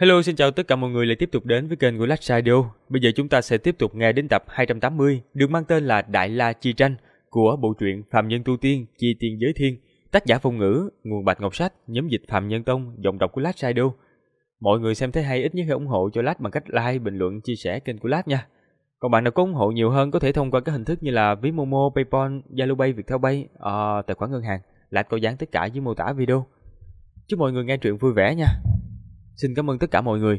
Hello, xin chào tất cả mọi người lại tiếp tục đến với kênh của Lách Radio. Bây giờ chúng ta sẽ tiếp tục nghe đến tập 280 được mang tên là Đại La Chi Tranh của bộ truyện Phàm Nhân Tu Tiên Chi Tiên Giới Thiên, tác giả Phong Ngữ, nguồn Bạch Ngọc Sách, nhóm dịch Phàm Nhân Tông, giọng đọc của Lách Radio. Mọi người xem thấy hay ít nhất hãy ủng hộ cho Lách bằng cách like, bình luận, chia sẻ kênh của Lách nha. Còn bạn nào có ủng hộ nhiều hơn có thể thông qua các hình thức như là ví Momo, PayPal, Zalo Pay, Viettel Pay, tài khoản ngân hàng. Lách có dán tất cả dưới mô tả video. Chúc mọi người nghe truyện vui vẻ nha. Xin cảm ơn tất cả mọi người.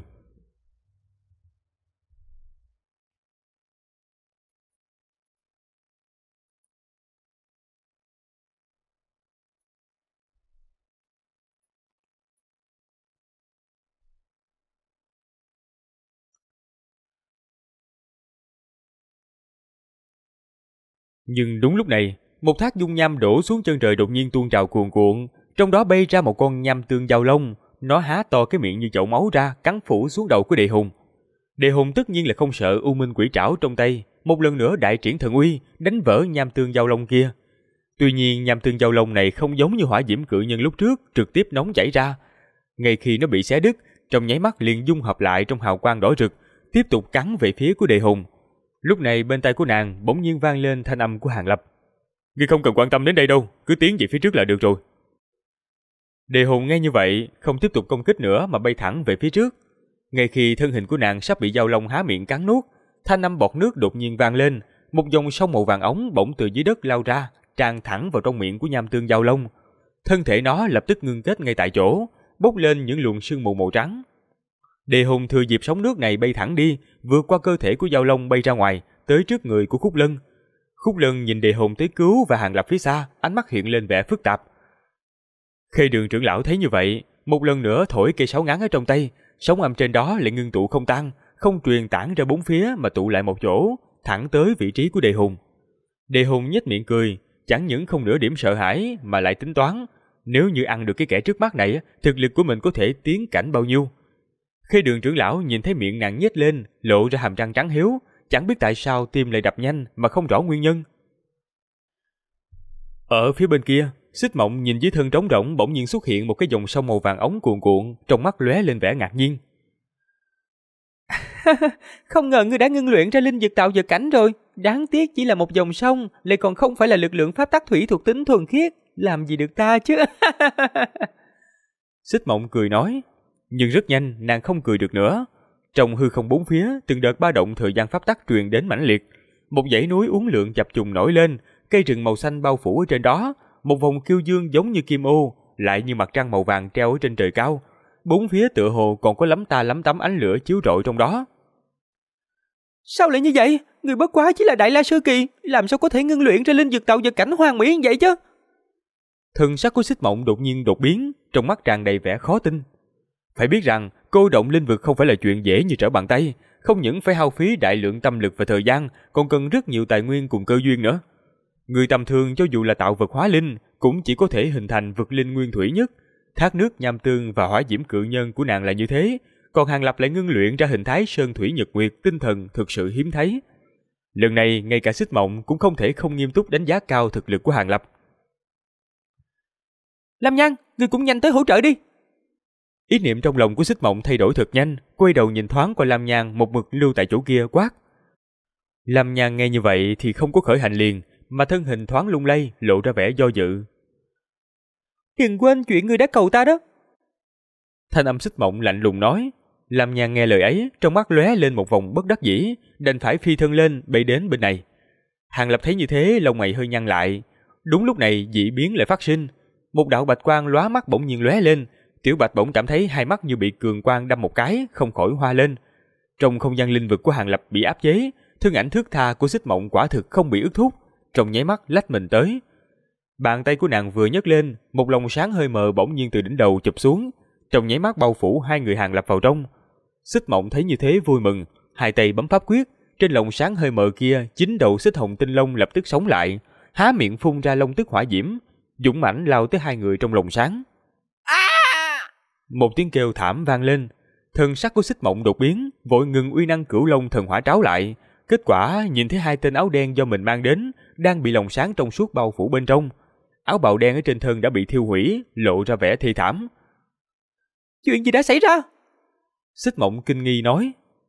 Nhưng đúng lúc này, một thác dung nham đổ xuống chân trời đột nhiên tuôn trào cuồn cuộn, trong đó bay ra một con nham tương giao long, nó há to cái miệng như chậu máu ra, cắn phủ xuống đầu của Đề Hùng. Đề Hùng tất nhiên là không sợ U Minh Quỷ Trảo trong tay, một lần nữa đại triển thần uy, đánh vỡ nham tương giao long kia. Tuy nhiên nham tương giao long này không giống như hỏa diễm cự nhân lúc trước, trực tiếp nóng chảy ra. Ngay khi nó bị xé đứt, trong nháy mắt liền dung hợp lại trong hào quang đỏ rực, tiếp tục cắn về phía của Đề Hùng. Lúc này bên tai của nàng bỗng nhiên vang lên thanh âm của Hàng Lập. Ngươi không cần quan tâm đến đây đâu, cứ tiến về phía trước là được rồi. Đề Hùng nghe như vậy, không tiếp tục công kích nữa mà bay thẳng về phía trước. Ngay khi thân hình của nàng sắp bị giao long há miệng cắn nuốt, thanh âm bọt nước đột nhiên vang lên, một dòng sông màu vàng óng bỗng từ dưới đất lao ra, tràn thẳng vào trong miệng của nham tương giao long. Thân thể nó lập tức ngưng kết ngay tại chỗ, bốc lên những luồng sương mù màu trắng. Đề Hùng thừa dịp sóng nước này bay thẳng đi, vượt qua cơ thể của giao long bay ra ngoài, tới trước người của Khúc Lân. Khúc Lân nhìn Đề Hùng tới cứu và Hàng Lập phía xa, ánh mắt hiện lên vẻ phức tạp. Khê Đường trưởng lão thấy như vậy, một lần nữa thổi cây sáo ngắn ở trong tay, sóng âm trên đó lại ngưng tụ không tan, không truyền tản ra bốn phía mà tụ lại một chỗ, thẳng tới vị trí của Đề Hùng. Đề Hùng nhếch miệng cười, chẳng những không nửa điểm sợ hãi mà lại tính toán, nếu như ăn được cái kẻ trước mắt này, thực lực của mình có thể tiến cảnh bao nhiêu. Khê Đường trưởng lão nhìn thấy miệng nàng nhếch lên, lộ ra hàm răng trắng hiếu, chẳng biết tại sao tim lại đập nhanh mà không rõ nguyên nhân. Ở phía bên kia, Xích Mộng nhìn dưới thân trống rỗng bỗng nhiên xuất hiện một cái dòng sông màu vàng óng cuồn cuộn, trong mắt lóe lên vẻ ngạc nhiên. Không ngờ ngươi đã ngưng luyện ra linh dược tạo vật cảnh rồi, đáng tiếc chỉ là một dòng sông, lại còn không phải là lực lượng pháp tắc thủy thuộc tính thuần khiết, làm gì được ta chứ. Xích Mộng cười nói, nhưng rất nhanh nàng không cười được nữa. Trong hư không bốn phía, từng đợt ba động thời gian pháp tắc truyền đến mãnh liệt, một dãy núi uốn lượn chập trùng nổi lên, cây rừng màu xanh bao phủ ở trên đó, một vòng kiêu dương giống như kim ô, lại như mặt trăng màu vàng treo ở trên trời cao. Bốn phía tựa hồ còn có lắm ta lắm tấm ánh lửa chiếu rọi trong đó. Sao lại như vậy? Người bất quá chỉ là Đại La Sơ Kỳ, làm sao có thể ngưng luyện ra linh dược tạo vật cảnh hoàn mỹ như vậy chứ? Thân sắc của Xích Mộng đột nhiên đột biến, trong mắt tràn đầy vẻ khó tin. Phải biết rằng cô động linh vực không phải là chuyện dễ như trở bàn tay, không những phải hao phí đại lượng tâm lực và thời gian, còn cần rất nhiều tài nguyên cùng cơ duyên nữa. Người tầm thường cho dù là tạo vật hóa linh, cũng chỉ có thể hình thành vực linh nguyên thủy nhất. Thác nước nham tương và hỏa diễm cự nhân của nàng là như thế, còn Hàng Lập lại ngưng luyện ra hình thái sơn thủy nhật nguyệt tinh thần thực sự hiếm thấy. Lần này ngay cả Xích Mộng cũng không thể không nghiêm túc đánh giá cao thực lực của Hàng Lập. Lam Nhan, ngươi cũng nhanh tới hỗ trợ đi. Ý niệm trong lòng của Xích Mộng thay đổi thật nhanh, quay đầu nhìn thoáng qua Lam Nhan một mực lưu tại chỗ kia quát. Lam Nhan nghe như vậy thì không có khởi hành liền, mà thân hình thoáng lung lay, lộ ra vẻ do dự. Đừng quên chuyện ngươi đã cầu ta đó. Thanh âm Xích Mộng lạnh lùng nói. Lam Nhan nghe lời ấy, trong mắt lóe lên một vòng bất đắc dĩ, đành phải phi thân lên bay đến bên này. Hàng Lập thấy như thế, lông mày hơi nhăn lại. Đúng lúc này dị biến lại phát sinh, một đạo bạch quang lóa mắt bỗng nhiên lóe lên. Tiểu Bạch bỗng cảm thấy hai mắt như bị cường quang đâm một cái, không khỏi hoa lên. Trong không gian linh vực của Hàng Lập bị áp chế, thân ảnh thướt tha của Xích Mộng quả thực không bị ức thúc, trong nháy mắt lách mình tới. Bàn tay của nàng vừa nhấc lên, một lồng sáng hơi mờ bỗng nhiên từ đỉnh đầu chụp xuống, trong nháy mắt bao phủ hai người Hàng Lập vào trong. Xích Mộng thấy như thế vui mừng, hai tay bấm pháp quyết, trên lồng sáng hơi mờ kia, chín đầu xích hồng tinh long lập tức sống lại, há miệng phun ra long tức hỏa diễm, dũng mãnh lao tới hai người trong lồng sáng. Một tiếng kêu thảm vang lên, thân sắc của Xích Mộng đột biến, vội ngừng uy năng cửu long thần hỏa tráo lại. Kết quả nhìn thấy hai tên áo đen do mình mang đến đang bị lồng sáng trong suốt bao phủ bên trong. Áo bào đen ở trên thân đã bị thiêu hủy, lộ ra vẻ thê thảm. Chuyện gì đã xảy ra? Xích Mộng kinh nghi nói.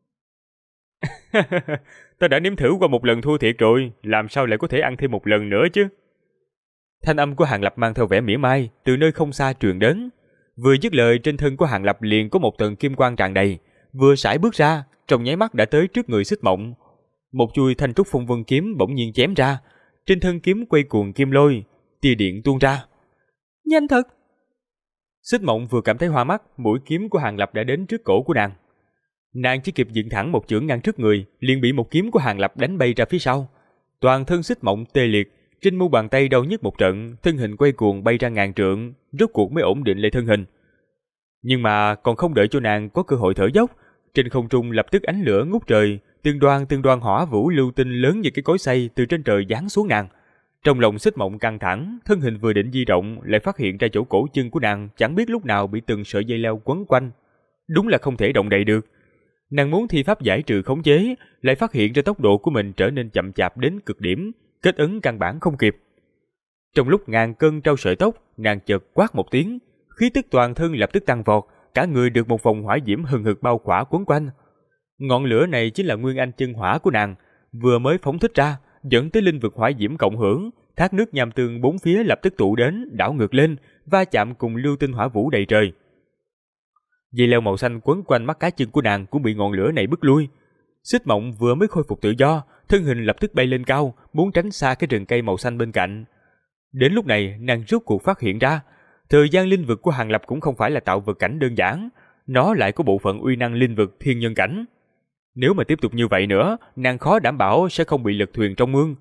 Ta đã nếm thử qua một lần thua thiệt rồi, làm sao lại có thể ăn thêm một lần nữa chứ? Thanh âm của Hàng Lập mang theo vẻ mỉa mai từ nơi không xa truyền đến. Vừa dứt lời, trên thân của Hàng Lập liền có một tầng kim quang tràn đầy, vừa sải bước ra, trong nháy mắt đã tới trước người Xích Mộng. Một chuôi thanh trúc phong vân kiếm bỗng nhiên chém ra, trên thân kiếm quay cuồng kim lôi, tia điện tuôn ra. Nhanh thật! Xích Mộng vừa cảm thấy hoa mắt, mũi kiếm của Hàng Lập đã đến trước cổ của nàng. Nàng chỉ kịp dựng thẳng một chưởng ngăn trước người, liền bị một kiếm của Hàng Lập đánh bay ra phía sau. Toàn thân Xích Mộng tê liệt, trên mu bàn tay đau nhức một trận, thân hình quay cuồng bay ra ngàn trượng, rốt cuộc mới ổn định lại thân hình. Nhưng mà còn không đợi cho nàng có cơ hội thở dốc, trên không trung lập tức ánh lửa ngút trời, từng đoàn hỏa vũ lưu tinh lớn như cái cối xay từ trên trời giáng xuống nàng. Trong lòng Xích Mộng căng thẳng, thân hình vừa định di động, lại phát hiện ra chỗ cổ chân của nàng chẳng biết lúc nào bị từng sợi dây leo quấn quanh. Đúng là không thể động đậy được. Nàng muốn thi pháp giải trừ khống chế, lại phát hiện ra tốc độ của mình trở nên chậm chạp đến cực điểm, kết ấn căn bản không kịp. Trong lúc ngàn cân trao sợi tóc, nàng chợt quát một tiếng, khí tức toàn thân lập tức tăng vọt, cả người được một vòng hỏa diễm hừng hực bao khỏa quấn quanh. Ngọn lửa này chính là nguyên anh chân hỏa của nàng, vừa mới phóng thích ra, dẫn tới linh vực hỏa diễm cộng hưởng, thác nước nham tương bốn phía lập tức tụ đến, đảo ngược lên, va chạm cùng lưu tinh hỏa vũ đầy trời. Dây leo màu xanh quấn quanh mắt cá chân của nàng cũng bị ngọn lửa này bức lui. Xích Mộng vừa mới khôi phục tự do, thân hình lập tức bay lên cao, muốn tránh xa cái rừng cây màu xanh bên cạnh. Đến lúc này, nàng rốt cuộc phát hiện ra, thời gian linh vực của Hàng Lập cũng không phải là tạo vật cảnh đơn giản, nó lại có bộ phận uy năng linh vực thiên nhân cảnh. Nếu mà tiếp tục như vậy nữa, nàng khó đảm bảo sẽ không bị lật thuyền trong mương.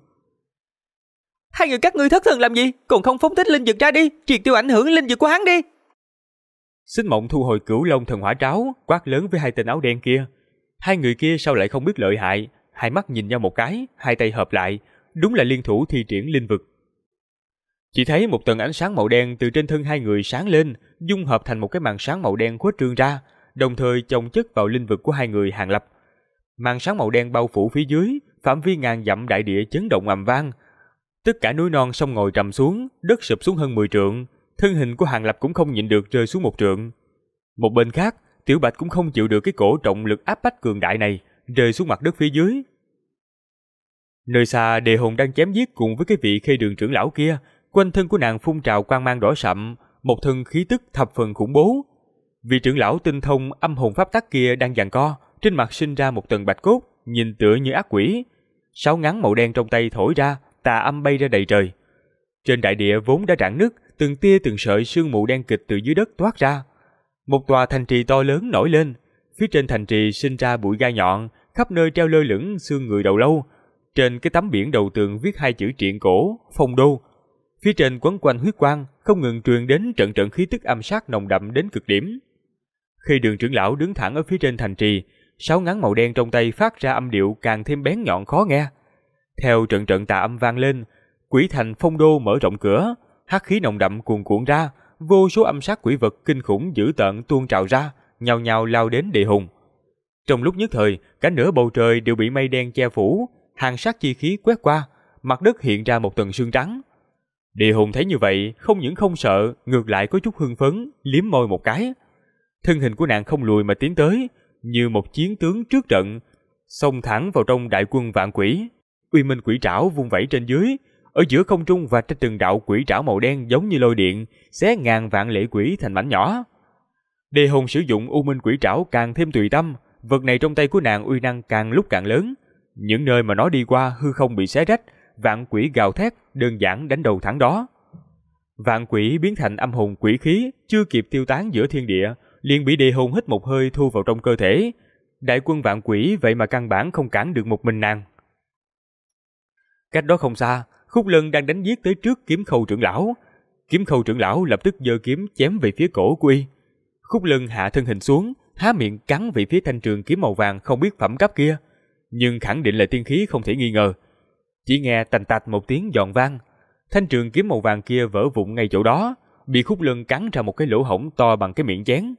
Hai người các ngươi thất thần làm gì, còn không phóng thích linh vực ra đi, triệt tiêu ảnh hưởng linh vực của hắn đi. Xích Mộng thu hồi Cửu Long thần hỏa tráo, quát lớn với hai tên áo đen kia. Hai người kia sao lại không biết lợi hại, hai mắt nhìn nhau một cái, hai tay hợp lại, đúng là liên thủ thi triển linh vực. Chỉ thấy một tầng ánh sáng màu đen từ trên thân hai người sáng lên, dung hợp thành một cái màn sáng màu đen khuếch trương ra, đồng thời chồng chất vào linh vực của hai người Hàng Lập. Màn sáng màu đen bao phủ phía dưới, phạm vi ngàn dặm đại địa chấn động ầm vang. Tất cả núi non sông ngòi trầm xuống, đất sụp xuống hơn 10 trượng, thân hình của Hàng Lập cũng không nhịn được rơi xuống một trượng. Một bên khác, Tiểu Bạch cũng không chịu được cái cổ trọng lực áp bách cường đại này, rơi xuống mặt đất phía dưới. Nơi xa, Đề Hồn đang chém giết cùng với cái vị Khê Đường trưởng lão kia, quanh thân của nàng phun trào quang mang đỏ sậm, một thân khí tức thập phần khủng bố. Vị trưởng lão tinh thông âm hồn pháp tắc kia đang giằng co, trên mặt sinh ra một tầng bạch cốt, nhìn tựa như ác quỷ. Sáo ngắn màu đen trong tay thổi ra, tà âm bay ra đầy trời. Trên đại địa vốn đã rạn nứt, từng tia từng sợi sương mù đen kịt từ dưới đất toát ra. Một tòa thành trì to lớn nổi lên, phía trên thành trì sinh ra bụi gai nhọn, khắp nơi treo lơ lửng xương người đầu lâu. Trên cái tấm biển đầu tường viết hai chữ triện cổ, Phong Đô. Phía trên quấn quanh huyết quang, không ngừng truyền đến trận trận khí tức âm sát nồng đậm đến cực điểm. Khi Đường trưởng lão đứng thẳng ở phía trên thành trì, sáo ngắn màu đen trong tay phát ra âm điệu càng thêm bén nhọn khó nghe. Theo trận trận tà âm vang lên, quỷ thành Phong Đô mở rộng cửa, hắc khí nồng đậm cuồn cuộn ra, vô số âm sát quỷ vật kinh khủng dữ tợn tuôn trào ra, nhào nhào lao đến Đề Hùng. Trong lúc nhất thời, cả nửa bầu trời đều bị mây đen che phủ, hàn sát chi khí quét qua, mặt đất hiện ra một tầng sương trắng. Đề Hùng thấy như vậy, không những không sợ, ngược lại có chút hưng phấn, liếm môi một cái. Thân hình của nàng không lùi mà tiến tới, như một chiến tướng trước trận, xông thẳng vào trong đại quân vạn quỷ. Uy minh quỷ trảo vung vẩy trên dưới, ở giữa không trung và trên từng đạo quỷ trảo màu đen giống như lôi điện, xé ngàn vạn lệ quỷ thành mảnh nhỏ. Đề Hùng sử dụng u minh quỷ trảo càng thêm tùy tâm, vật này trong tay của nàng uy năng càng lúc càng lớn. Những nơi mà nó đi qua hư không bị xé rách, vạn quỷ gào thét, đơn giản đánh đầu thẳng đó. Vạn quỷ biến thành âm hồn quỷ khí, chưa kịp tiêu tán giữa thiên địa, liền bị Đề Hùng hít một hơi thu vào trong cơ thể. Đại quân vạn quỷ vậy mà căn bản không cản được một mình nàng. Cách đó không xa, Khúc Lân đang đánh giết tới trước Kiếm Khâu trưởng lão. Kiếm Khâu trưởng lão lập tức giơ kiếm chém về phía cổ của y. Khúc Lân hạ thân hình xuống, há miệng cắn về phía thanh trường kiếm màu vàng không biết phẩm cấp kia, nhưng khẳng định là tiên khí không thể nghi ngờ. Chỉ nghe tành tạch một tiếng giòn vang, thanh trường kiếm màu vàng kia vỡ vụn ngay chỗ đó, bị Khúc Lân cắn ra một cái lỗ hổng to bằng cái miệng chén.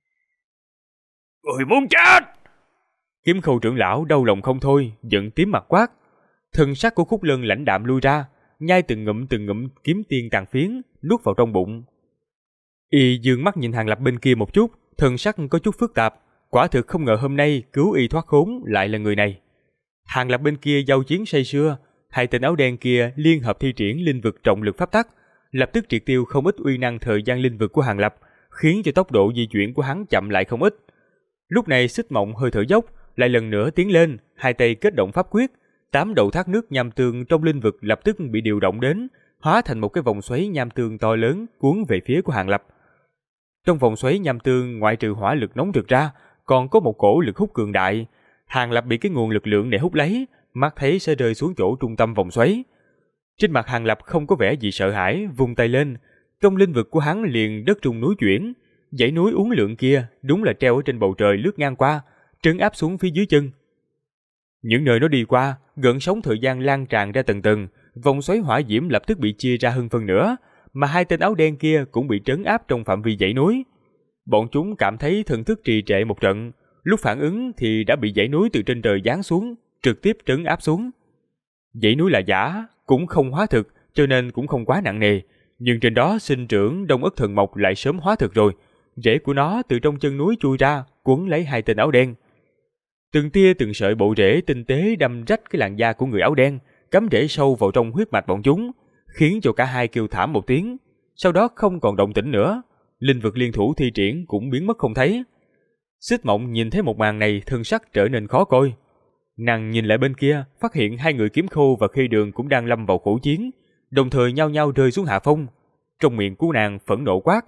Người muốn chết! Kiếm Khâu trưởng lão đau lòng không thôi, giận tím mặt quát. Thân sắc của Khúc Lân lãnh đạm lui ra, nhai từng ngụm kiếm tiên tàn phiến, nuốt vào trong bụng. Y dương mắt nhìn Hàng Lập bên kia một chút, thân sắc có chút phức tạp, quả thực không ngờ hôm nay cứu y thoát khốn lại là người này. Hàng Lập bên kia giao chiến say sưa, hai tên áo đen kia liên hợp thi triển linh vực trọng lực pháp tắc, lập tức triệt tiêu không ít uy năng thời gian linh vực của Hàng Lập, khiến cho tốc độ di chuyển của hắn chậm lại không ít. Lúc này Xích Mộng hơi thở dốc, lại lần nữa tiến lên, hai tay kết động pháp quyết, 8 đầu thác nước nham tương trong linh vực lập tức bị điều động đến, hóa thành một cái vòng xoáy nham tương to lớn cuốn về phía của Hàng Lập. Trong vòng xoáy nham tương ngoại trừ hỏa lực nóng rực ra, còn có một cổ lực hút cường đại. Hàng Lập bị cái nguồn lực lượng này hút lấy, mắt thấy sẽ rơi xuống chỗ trung tâm vòng xoáy. Trên mặt Hàng Lập không có vẻ gì sợ hãi, vung tay lên, trong linh vực của hắn liền đất rung núi chuyển, dãy núi uốn lượn kia đúng là treo ở trên bầu trời lướt ngang qua, trấn áp xuống phía dưới chân. Những nơi nó đi qua, gợn sóng thời gian lan tràn ra từng tầng, vòng xoáy hỏa diễm lập tức bị chia ra hơn phân nửa, mà hai tên áo đen kia cũng bị trấn áp trong phạm vi dãy núi. Bọn chúng cảm thấy thần thức trì trệ một trận, lúc phản ứng thì đã bị dãy núi từ trên trời giáng xuống, trực tiếp trấn áp xuống. Dãy núi là giả, cũng không hóa thực, cho nên cũng không quá nặng nề, nhưng trên đó sinh trưởng Đông Ất Thần Mộc lại sớm hóa thực rồi, rễ của nó từ trong chân núi chui ra, quấn lấy hai tên áo đen. Từng tia từng sợi bộ rễ tinh tế đâm rách cái làn da của người áo đen, cắm rễ sâu vào trong huyết mạch bọn chúng, khiến cho cả hai kêu thảm một tiếng, sau đó không còn động tĩnh nữa. Linh vực liên thủ thi triển cũng biến mất không thấy. Xích Mộng nhìn thấy một màn này, thân sắc trở nên khó coi. Nàng nhìn lại bên kia, phát hiện hai người Kiếm Khô và Khê Đường cũng đang lâm vào khổ chiến, đồng thời nhao nhao rơi xuống hạ phong. Trong miệng của nàng phẫn nộ quát: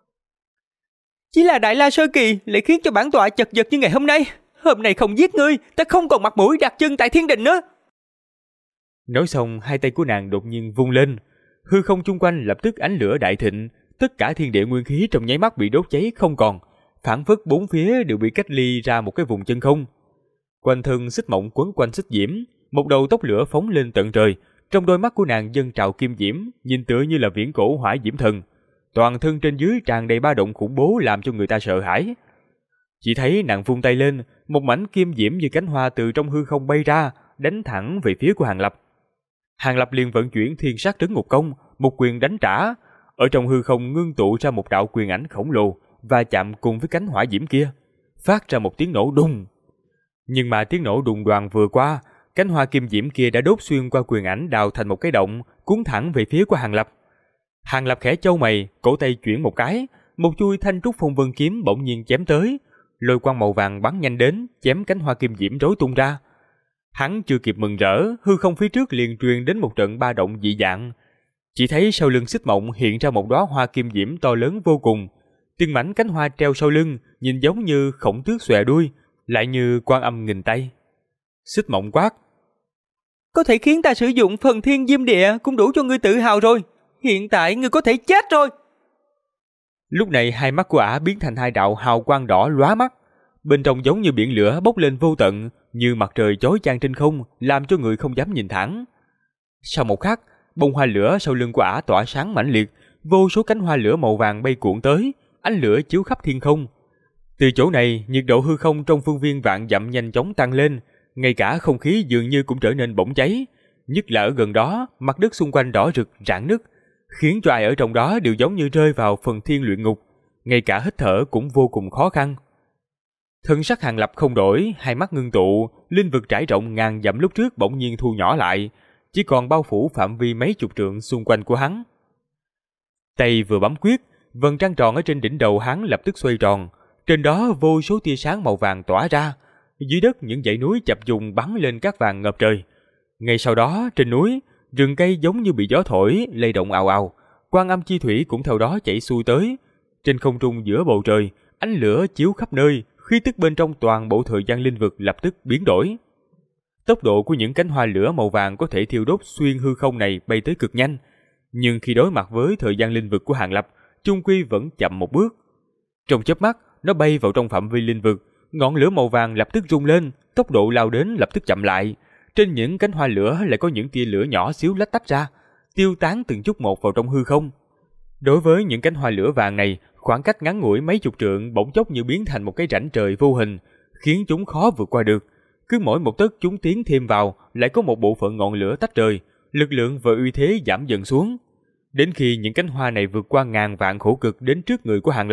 Chỉ là Đại La Sơ Kỳ lại khiến cho bản tọa chật vật như ngày hôm nay. Hôm nay không giết ngươi, ta không còn mặt mũi đặt chân tại thiên đình nữa. Nói xong, hai tay của nàng đột nhiên vung lên, hư không chung quanh lập tức ánh lửa đại thịnh, tất cả thiên địa nguyên khí trong nháy mắt bị đốt cháy không còn, phảng phất bốn phía đều bị cách ly ra một cái vùng chân không. Quanh thân Xích Mộng quấn quanh xích diễm, một đầu tóc lửa phóng lên tận trời, trong đôi mắt của nàng dâng trào kim diễm, nhìn tựa như là viễn cổ hỏa diễm thần. Toàn thân trên dưới tràn đầy ba động khủng bố làm cho người ta sợ hãi. Chỉ thấy nàng vung tay lên, một mảnh kim diễm như cánh hoa từ trong hư không bay ra, đánh thẳng về phía của Hàng Lập. Hàng Lập liền vận chuyển Thiên Sát Trấn Ngục Công, một quyền đánh trả, ở trong hư không ngưng tụ ra một đạo quyền ảnh khổng lồ và chạm cùng với cánh hỏa diễm kia, phát ra một tiếng nổ đùng. Nhưng mà tiếng nổ đùng đoàng vừa qua, cánh hoa kim diễm kia đã đốt xuyên qua quyền ảnh, đào thành một cái động, cuốn thẳng về phía của Hàng Lập. Hàng Lập khẽ chau mày, cổ tay chuyển một cái, một chuôi thanh trúc phong vân kiếm bỗng nhiên chém tới, lôi quang màu vàng bắn nhanh đến, chém cánh hoa kim diễm rối tung ra. Hắn chưa kịp mừng rỡ, hư không phía trước liền truyền đến một trận ba động dị dạng. Chỉ thấy sau lưng Xích Mộng hiện ra một đóa hoa kim diễm to lớn vô cùng, từng mảnh cánh hoa treo sau lưng, nhìn giống như khổng tước xòe đuôi, lại như Quan Âm nghìn tay. Xích Mộng quát: Có thể khiến ta sử dụng phần thiên diêm địa cũng đủ cho ngươi tự hào rồi. Hiện tại ngươi có thể chết rồi. Lúc này hai mắt của ả biến thành hai đạo hào quang đỏ lóa mắt, bên trong giống như biển lửa bốc lên vô tận, như mặt trời chói chang trên không, làm cho người không dám nhìn thẳng. Sau một khắc, bông hoa lửa sau lưng của ả tỏa sáng mãnh liệt, vô số cánh hoa lửa màu vàng bay cuộn tới, ánh lửa chiếu khắp thiên không. Từ chỗ này, nhiệt độ hư không trong phương viên vạn dặm nhanh chóng tăng lên, ngay cả không khí dường như cũng trở nên bỏng cháy. Nhất là ở gần đó, mặt đất xung quanh đỏ rực rạn nứt, khiến cho ai ở trong đó đều giống như rơi vào phần thiên luyện ngục, ngay cả hít thở cũng vô cùng khó khăn. Thân sắc Hàng Lập không đổi, hai mắt ngưng tụ, linh vực trải rộng ngàn dặm lúc trước bỗng nhiên thu nhỏ lại, chỉ còn bao phủ phạm vi mấy chục trượng xung quanh của hắn. Tay vừa bấm quyết, vầng trăng tròn ở trên đỉnh đầu hắn lập tức xoay tròn, trên đó vô số tia sáng màu vàng tỏa ra, dưới đất những dãy núi chập trùng bắn lên cát vàng ngập trời. Ngay sau đó, trên núi, rừng cây giống như bị gió thổi, lay động ào ào, Quan Âm chi thủy cũng theo đó chảy xuôi tới. Trên không trung giữa bầu trời, ánh lửa chiếu khắp nơi, khí tức bên trong toàn bộ thời gian linh vực lập tức biến đổi. Tốc độ của những cánh hoa lửa màu vàng có thể thiêu đốt xuyên hư không này bay tới cực nhanh, nhưng khi đối mặt với thời gian linh vực của Hàng Lập, chung quy vẫn chậm một bước. Trong chớp mắt, nó bay vào trong phạm vi linh vực, ngọn lửa màu vàng lập tức rung lên, tốc độ lao đến lập tức chậm lại. Trên những cánh hoa lửa lại có những tia lửa nhỏ xíu lách tách ra, tiêu tán từng chút một vào trong hư không. Đối với những cánh hoa lửa vàng này, khoảng cách ngắn ngủi mấy chục trượng bỗng chốc như biến thành một cái rãnh trời vô hình, khiến chúng khó vượt qua được. Cứ mỗi một tấc chúng tiến thêm vào, lại có một bộ phận ngọn lửa tách rời, lực lượng và uy thế giảm dần xuống. Đến khi những cánh hoa này vượt qua ngàn vạn khổ cực đến trước người của Hàng Lập,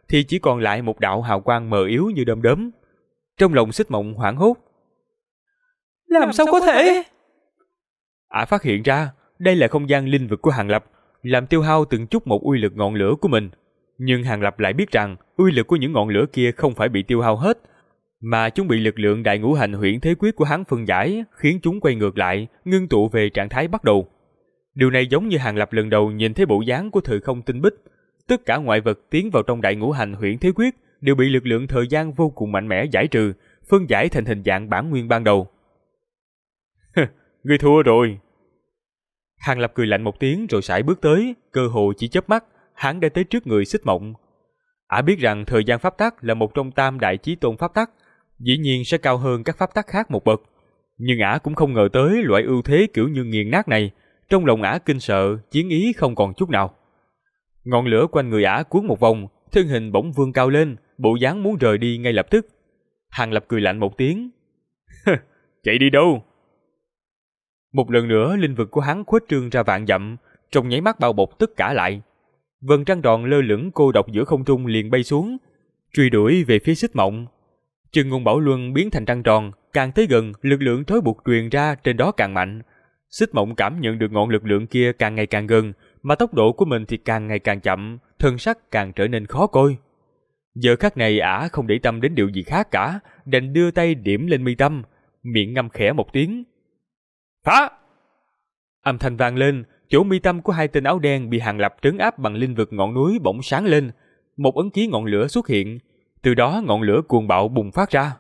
thì chỉ còn lại một đạo hào quang mờ yếu như đom đóm. Trong lòng Xích Mộng hoảng hốt. Làm sao có thể? Ả phát hiện ra đây là không gian linh vực của Hàng Lập, làm tiêu hao từng chút một uy lực ngọn lửa của mình. Nhưng Hàng Lập lại biết rằng uy lực của những ngọn lửa kia không phải bị tiêu hao hết, mà chúng bị lực lượng đại ngũ hành huyễn thế quyết của hắn phân giải, khiến chúng quay ngược lại, ngưng tụ về trạng thái bắt đầu. Điều này giống như Hàng Lập lần đầu nhìn thấy bộ dáng của thời không tinh bích. Tất cả ngoại vật tiến vào trong đại ngũ hành huyễn thế quyết đều bị lực lượng thời gian vô cùng mạnh mẽ giải trừ, phân giải thành hình dạng bản nguyên ban đầu. Ngươi thua rồi. Hàng Lập cười lạnh một tiếng rồi sải bước tới, cơ hồ chỉ chớp mắt, hắn đã tới trước người Xích Mộng. Ả biết rằng thời gian pháp tắc là một trong tam đại chí tôn pháp tắc, dĩ nhiên sẽ cao hơn các pháp tắc khác một bậc. Nhưng Ả cũng không ngờ tới loại ưu thế kiểu như nghiền nát này. Trong lòng Ả kinh sợ, chiến ý không còn chút nào. Ngọn lửa quanh người Ả cuốn một vòng, thân hình bỗng vươn cao lên, bộ dáng muốn rời đi ngay lập tức. Hàng Lập cười lạnh một tiếng. Chạy đi đâu? Một lần nữa linh vực của hắn khuếch trương ra vạn dặm, trong nháy mắt bao bọc tất cả lại. Vầng trăng tròn lơ lửng cô độc giữa không trung liền bay xuống, truy đuổi về phía Xích Mộng. Chân ngôn bảo luân biến thành trăng tròn, càng tới gần, lực lượng trói buộc truyền ra trên đó càng mạnh. Xích Mộng cảm nhận được ngọn lực lượng kia càng ngày càng gần, mà tốc độ của mình thì càng ngày càng chậm, thân sắc càng trở nên khó coi. Giờ khắc này Ả không để tâm đến điều gì khác cả, đành đưa tay điểm lên mi tâm, miệng ngâm khẽ một tiếng. Phá! Âm thanh vang lên, chỗ mi tâm của hai tên áo đen bị Hàng Lập trấn áp bằng linh vực ngọn núi bỗng sáng lên, một ấn ký ngọn lửa xuất hiện, từ đó ngọn lửa cuồng bạo bùng phát ra.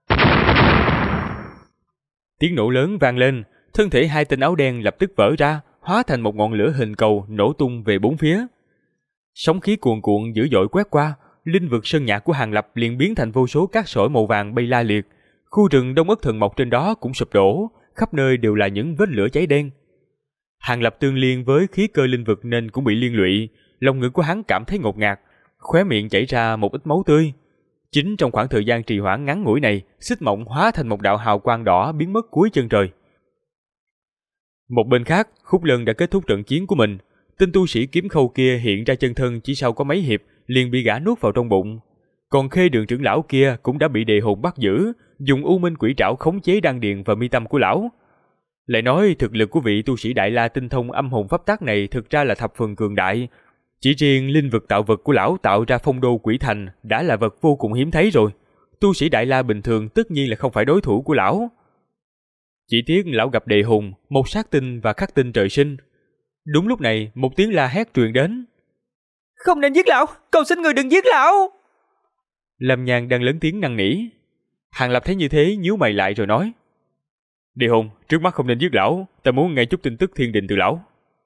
Tiếng nổ lớn vang lên, thân thể hai tên áo đen lập tức vỡ ra, hóa thành một ngọn lửa hình cầu nổ tung về bốn phía. Sóng khí cuồn cuộn dữ dội quét qua, linh vực sơn nhạc của Hàng Lập liền biến thành vô số cát sỏi màu vàng bay la liệt, khu rừng đông ất thần mộc trên đó cũng sụp đổ, khắp nơi đều là những vết lửa cháy đen. Hàng Lập tương liên với khí cơ linh vực nên cũng bị liên lụy, lòng ngực của hắn cảm thấy ngột ngạt, khóe miệng chảy ra một ít máu tươi. Chính trong khoảng thời gian trì hoãn ngắn ngủi này, Xích Mộng hóa thành một đạo hào quang đỏ biến mất cuối chân trời. Một bên khác, Khúc Lân đã kết thúc trận chiến của mình. Tên tu sĩ kiếm khâu kia hiện ra chân thân chỉ sau có mấy hiệp, liền bị gã nuốt vào trong bụng. Còn Khê Đường trưởng lão kia cũng đã bị đề hồn bắt giữ, dùng U Minh Quỷ Trảo khống chế đan điền và mi tâm của lão. Lại nói thực lực của vị tu sĩ Đại La tinh thông âm hồn pháp tắc này thực ra là thập phần cường đại. Chỉ riêng linh vực tạo vật của lão tạo ra phong đô quỷ thành đã là vật vô cùng hiếm thấy rồi. Tu sĩ Đại La bình thường tất nhiên là không phải đối thủ của lão. Chỉ tiếc lão gặp đề hồn, một sát tinh và khắc tinh trời sinh. Đúng lúc này, một tiếng la hét truyền đến. Không nên giết lão, cầu xin người đừng giết lão. Lâm Nhan đang lớn tiếng năn nỉ. Hàng Lập thấy như thế nhíu mày lại rồi nói. Đề hồn, trước mắt không nên giết lão, ta muốn nghe chút tin tức thiên đình từ lão.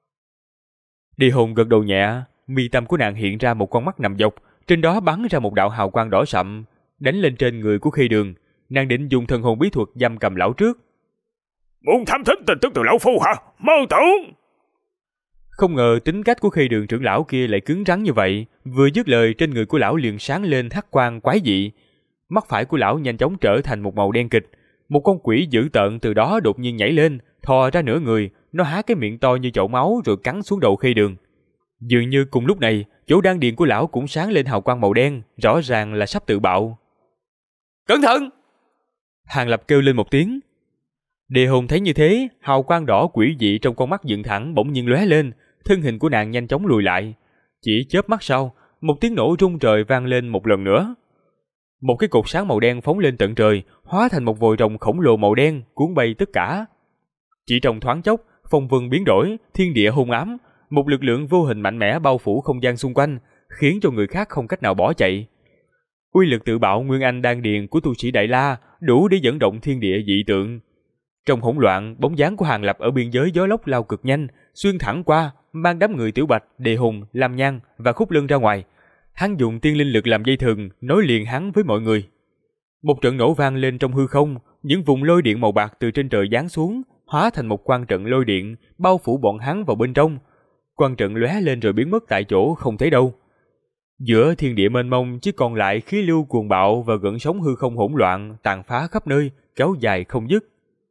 Đề hồn gật đầu nhẹ, mi tâm của nàng hiện ra một con mắt nằm dọc, trên đó bắn ra một đạo hào quang đỏ sậm, đánh lên trên người của Khê Đường. Nàng định dùng thần hồn bí thuật giam cầm lão trước. Muốn thám thính tin tức từ lão phu hả? Mau tưởng! Không ngờ tính cách của Khê Đường trưởng lão kia lại cứng rắn như vậy, vừa dứt lời trên người của lão liền sáng lên hắc quang quái dị. Mắt phải của lão nhanh chóng trở thành một màu đen kịch, một con quỷ dữ tợn từ đó đột nhiên nhảy lên, thò ra nửa người, nó há cái miệng to như chậu máu rồi cắn xuống đầu Khê Đường. Dường như cùng lúc này, chỗ đan điền của lão cũng sáng lên hào quang màu đen, rõ ràng là sắp tự bạo. Cẩn thận! Hàng Lập kêu lên một tiếng. Đề hồn thấy như thế, hào quang đỏ quỷ dị trong con mắt dựng thẳng bỗng nhiên lóe lên, thân hình của nàng nhanh chóng lùi lại. Chỉ chớp mắt sau, một tiếng nổ rung trời vang lên một lần nữa. Một cái cột sáng màu đen phóng lên tận trời, hóa thành một vòi rồng khổng lồ màu đen, cuốn bay tất cả. Chỉ trong thoáng chốc, phong vân biến đổi, thiên địa hung ám, một lực lượng vô hình mạnh mẽ bao phủ không gian xung quanh, khiến cho người khác không cách nào bỏ chạy. Uy lực tự bạo nguyên anh đan điền của tu sĩ Đại La đủ để dẫn động thiên địa dị tượng. Trong hỗn loạn, bóng dáng của Hàng Lập ở biên giới gió lốc lao cực nhanh, xuyên thẳng qua, mang đám người Tiểu Bạch, Đề Hùng, Lam Nhan và Khúc Lân ra ngoài. Hắn dùng tiên linh lực làm dây thừng, nối liền hắn với mọi người. Một trận nổ vang lên trong hư không, những vùng lôi điện màu bạc từ trên trời giáng xuống, hóa thành một quang trận lôi điện, bao phủ bọn hắn vào bên trong. Quang trận lóe lên rồi biến mất tại chỗ không thấy đâu. Giữa thiên địa mênh mông chỉ còn lại khí lưu cuồng bạo và gợn sóng hư không hỗn loạn tàn phá khắp nơi, kéo dài không dứt.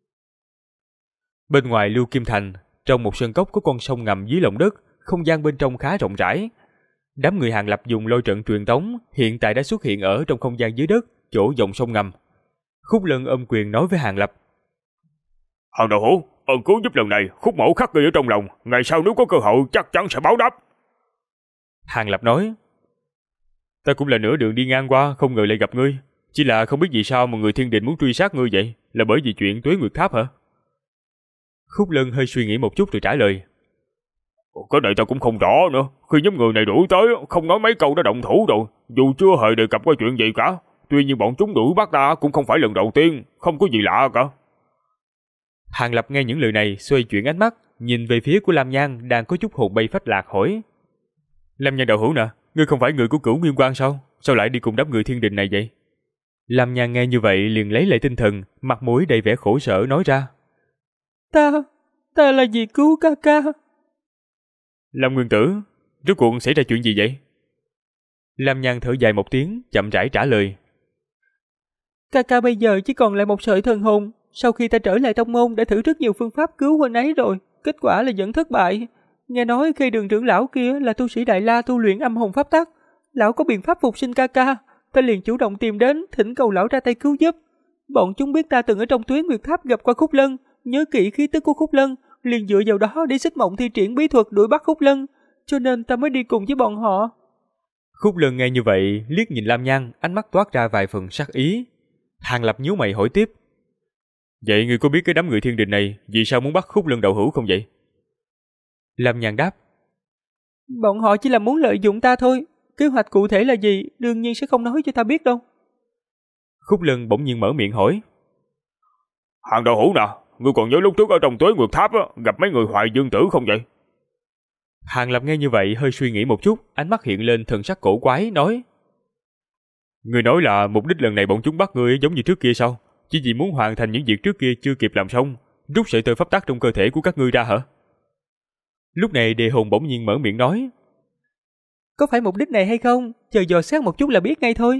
Bên ngoài Lưu Kim Thành, trong một sơn cốc có con sông ngầm dưới lòng đất, không gian bên trong khá rộng rãi. Đám người Hàng Lập dùng lôi trận truyền tống hiện tại đã xuất hiện ở trong không gian dưới đất, chỗ dòng sông ngầm. Khúc Lân ôm quyền nói với Hàng Lập. Hàng đạo hữu, ơn cứu giúp lần này, Khúc mẫu khắc ghi ở trong lòng, ngày sau nếu có cơ hội chắc chắn sẽ báo đáp. Hàng Lập nói. Ta cũng là nửa đường đi ngang qua, không ngờ lại gặp ngươi. Chỉ là không biết vì sao mà người thiên đình muốn truy sát ngươi vậy, là bởi vì chuyện Tuế Nguyệt Tháp hả? Khúc Lân hơi suy nghĩ một chút rồi trả lời. Cái này ta cũng không rõ nữa. Khi nhóm người này đuổi tới, không nói mấy câu đã động thủ rồi. Dù chưa hề đề cập qua chuyện gì cả. Tuy nhiên bọn chúng đuổi bắt ta cũng không phải lần đầu tiên, không có gì lạ cả. Hàng Lập nghe những lời này, xoay chuyển ánh mắt, nhìn về phía của Lam Nhan đang có chút hồn bay phách lạc hỏi. Lam Nhan đạo hữu nè, ngươi không phải người của Cửu Nguyên Quan sao? Sao lại đi cùng đám người thiên đình này vậy? Lam Nhan nghe như vậy liền lấy lại tinh thần, mặt mũi đầy vẻ khổ sở nói ra. Ta là vì cứu ca ca. Lam Nguyên Tử, rốt cuộc xảy ra chuyện gì vậy? Lam Nhan thở dài một tiếng, chậm rãi trả lời. Ca ca bây giờ chỉ còn lại một sợi thần hồn. Sau khi ta trở lại tông môn đã thử rất nhiều phương pháp cứu huynh ấy rồi, kết quả là vẫn thất bại. Nghe nói khi Đường trưởng lão kia là tu sĩ Đại La tu luyện âm hồn pháp tắc, lão có biện pháp phục sinh ca ca, ta liền chủ động tìm đến, thỉnh cầu lão ra tay cứu giúp. Bọn chúng biết ta từng ở trong Tuế Nguyệt Tháp gặp qua Khúc Lân, nhớ kỹ khí tức của Khúc Lân, liền dựa vào đó để Xích Mộng thi triển bí thuật đuổi bắt Khúc Lân, cho nên ta mới đi cùng với bọn họ. Khúc Lân nghe như vậy, liếc nhìn Lam Nhan, ánh mắt toát ra vài phần sắc ý. Hàng Lập nhíu mày hỏi tiếp. Vậy ngươi có biết cái đám người thiên đình này vì sao muốn bắt Khúc Lân đạo hữu không vậy? Lam Nhan đáp. Bọn họ chỉ là muốn lợi dụng ta thôi, kế hoạch cụ thể là gì đương nhiên sẽ không nói cho ta biết đâu. Khúc Lân bỗng nhiên mở miệng hỏi. Hàng đạo hữu nè, ngươi còn nhớ lúc trước ở trong Tuế Nguyệt Tháp gặp mấy người Hoài Dương Tử không vậy? Hàng Lập nghe như vậy hơi suy nghĩ một chút, ánh mắt hiện lên thần sắc cổ quái, nói. Ngươi nói là mục đích lần này bọn chúng bắt ngươi giống như trước kia sao? Chỉ vì muốn hoàn thành những việc trước kia chưa kịp làm xong, rút sợi tơ pháp tắc trong cơ thể của các ngươi ra hả? Lúc này Đề Hồn bỗng nhiên mở miệng nói. Có phải mục đích này hay không? Chờ dò xét một chút là biết ngay thôi.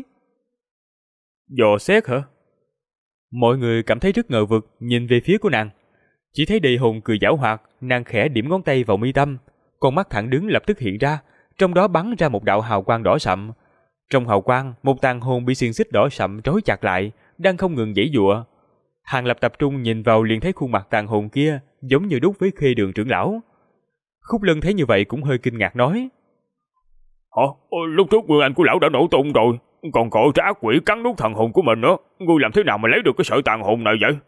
Dò xét hả? Mọi người cảm thấy rất ngờ vực, nhìn về phía của nàng. Chỉ thấy Đề Hồn cười giảo hoạt, nàng khẽ điểm ngón tay vào mi tâm, con mắt thẳng đứng lập tức hiện ra, trong đó bắn ra một đạo hào quang đỏ sậm. Trong hào quang, một tàn hồn bị xiềng xích đỏ sậm trói chặt lại, đang không ngừng giãy giụa. Hàng Lập tập trung nhìn vào liền thấy khuôn mặt tàn hồn kia giống như đúc với Khê Đường trưởng lão. Khúc Lân thấy như vậy cũng hơi kinh ngạc nói. Lúc trước Nguyên Anh của lão đã nổ tung rồi, còn cọ ra ác quỷ cắn nuốt thần hồn của mình nữa. Ngươi làm thế nào mà lấy được cái sợi tàn hồn này vậy?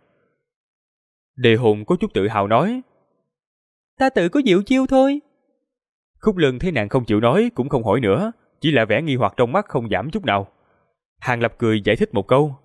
Đề Hồn có chút tự hào nói. Ta tự có diệu chiêu thôi. Khúc Lân thấy nàng không chịu nói cũng không hỏi nữa, chỉ là vẻ nghi hoặc trong mắt không giảm chút nào. Hàng Lập cười giải thích một câu.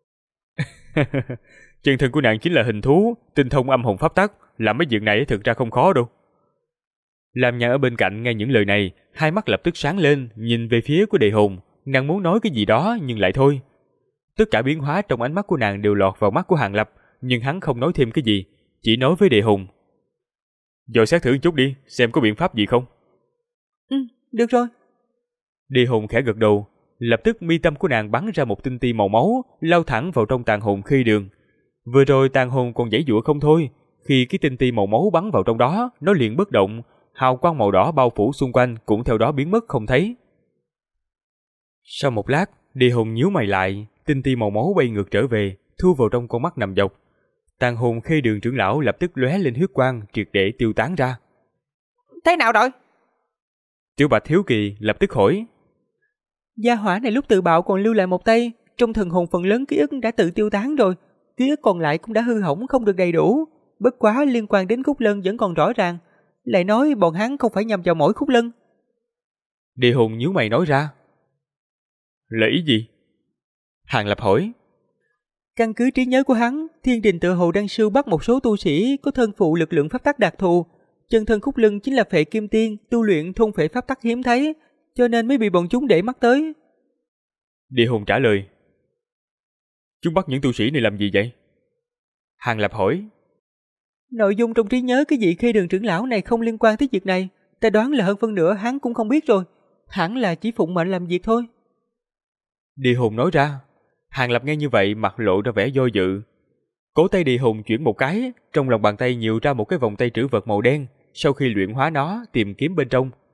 Chân thân của nàng chính là hình thú, tinh thông âm hồn pháp tắc, làm mấy việc này thực ra không khó đâu. Lam Nhan ở bên cạnh nghe những lời này, hai mắt lập tức sáng lên, nhìn về phía của Đề Hồn, nàng muốn nói cái gì đó nhưng lại thôi. Tất cả biến hóa trong ánh mắt của nàng đều lọt vào mắt của Hàng Lập, nhưng hắn không nói thêm cái gì, chỉ nói với Đề Hồn. Dò xét thử một chút đi, xem có biện pháp gì không. Được rồi. Đề Hồn khẽ gật đầu, lập tức mi tâm của nàng bắn ra một tinh ti màu máu, lao thẳng vào trong tàn hồn Khê Đường. Vừa rồi tàn hồn còn giãy giụa không thôi, khi cái tinh ti màu máu bắn vào trong đó, nó liền bất động, hào quang màu đỏ bao phủ xung quanh cũng theo đó biến mất không thấy. Sau một lát, Đề Hồn nhíu mày lại, tinh ti màu máu bay ngược trở về, thu vào trong con mắt nằm dọc. Tàn hồn Khê Đường trưởng lão lập tức lóe lên huyết quang, triệt để tiêu tán ra. Thế nào rồi? Tiểu Bạch hiếu kỳ lập tức hỏi. Gia hỏa này lúc tự bạo còn lưu lại một tay, trong thần hồn phần lớn ký ức đã tự tiêu tán rồi, ký ức còn lại cũng đã hư hỏng không được đầy đủ, bất quá liên quan đến Khúc Lân vẫn còn rõ ràng, lại nói bọn hắn không phải nhằm vào mỗi Khúc Lân. Đề Hồn nhíu mày nói ra. Là ý gì? Hàng Lập hỏi. Căn cứ trí nhớ của hắn, Thiên Đình tự hồ đang sưu bắt một số tu sĩ có thân phụ lực lượng pháp tắc đặc thù. Chân thân Khúc Lân chính là Phệ Kim Tiên, tu luyện thôn phệ pháp tắc hiếm thấy, cho nên mới bị bọn chúng để mắt tới. Địa Hồn trả lời. Chúng bắt những tu sĩ này làm gì vậy? Hàng Lập hỏi. Nội dung trong trí nhớ cái vị Khê Đường trưởng lão này không liên quan tới việc này, ta đoán là hơn phân nửa hắn cũng không biết rồi, hẳn là chỉ phụng mệnh làm việc thôi. Địa Hồn nói ra. Hàng Lập nghe như vậy mặt lộ ra vẻ do dự. Cổ tay Địa Hồn chuyển một cái, trong lòng bàn tay nhiều ra một cái vòng tay trữ vật màu đen, sau khi luyện hóa nó tìm kiếm bên trong.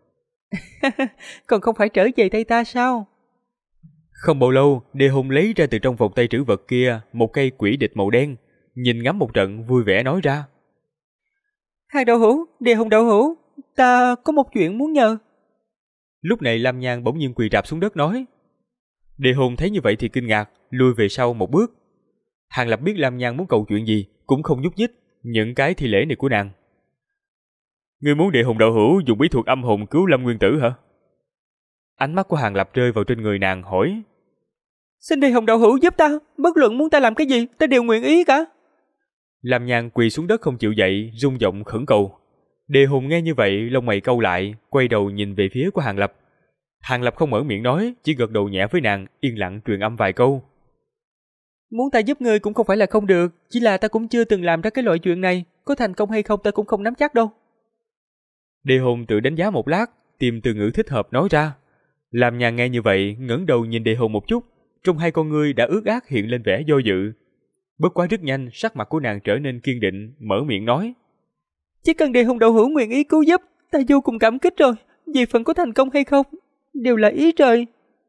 Còn không phải trở về tay ta sao? Không bao lâu, Đề Hùng lấy ra từ trong vòng tay trữ vật kia một cây quỷ địch màu đen, nhìn ngắm một trận vui vẻ nói ra. Hàng đạo hữu, Đề Hùng đạo hữu, ta có một chuyện muốn nhờ. Lúc này Lam Nhan bỗng nhiên quỳ rạp xuống đất nói. Đề Hùng thấy như vậy thì kinh ngạc, lùi về sau một bước. Hàng Lập biết Lam Nhan muốn cầu chuyện gì, cũng không nhúc nhích, những cái thi lễ này của nàng. Ngươi muốn Đề Hùng đạo hữu dùng bí thuật âm hồn cứu Lâm Nguyên Tử hả? Ánh mắt của Hàng Lập rơi vào trên người nàng hỏi. Xin Đề Hùng đạo hữu giúp ta, bất luận muốn ta làm cái gì, ta đều nguyện ý cả. Lam Nhan quỳ xuống đất không chịu dậy, rung giọng khẩn cầu. Đề Hùng nghe như vậy, lông mày cau lại, quay đầu nhìn về phía của Hàng Lập. Hàng Lập không mở miệng nói, chỉ gật đầu nhẹ với nàng, yên lặng truyền âm vài câu. Muốn ta giúp ngươi cũng không phải là không được, chỉ là ta cũng chưa từng làm ra cái loại chuyện này, có thành công hay không ta cũng không nắm chắc đâu. Đề Hùng tự đánh giá một lát, tìm từ ngữ thích hợp nói ra. Lam Nhan nghe như vậy, ngẩng đầu nhìn Đề Hùng một chút, trong hai con ngươi đã ướt át hiện lên vẻ do dự. Bất quá rất nhanh, sắc mặt của nàng trở nên kiên định, mở miệng nói. Chỉ cần Đề Hùng đạo hữu nguyện ý cứu giúp, ta vô cùng cảm kích rồi, về phần có thành công hay không, đều là ý trời.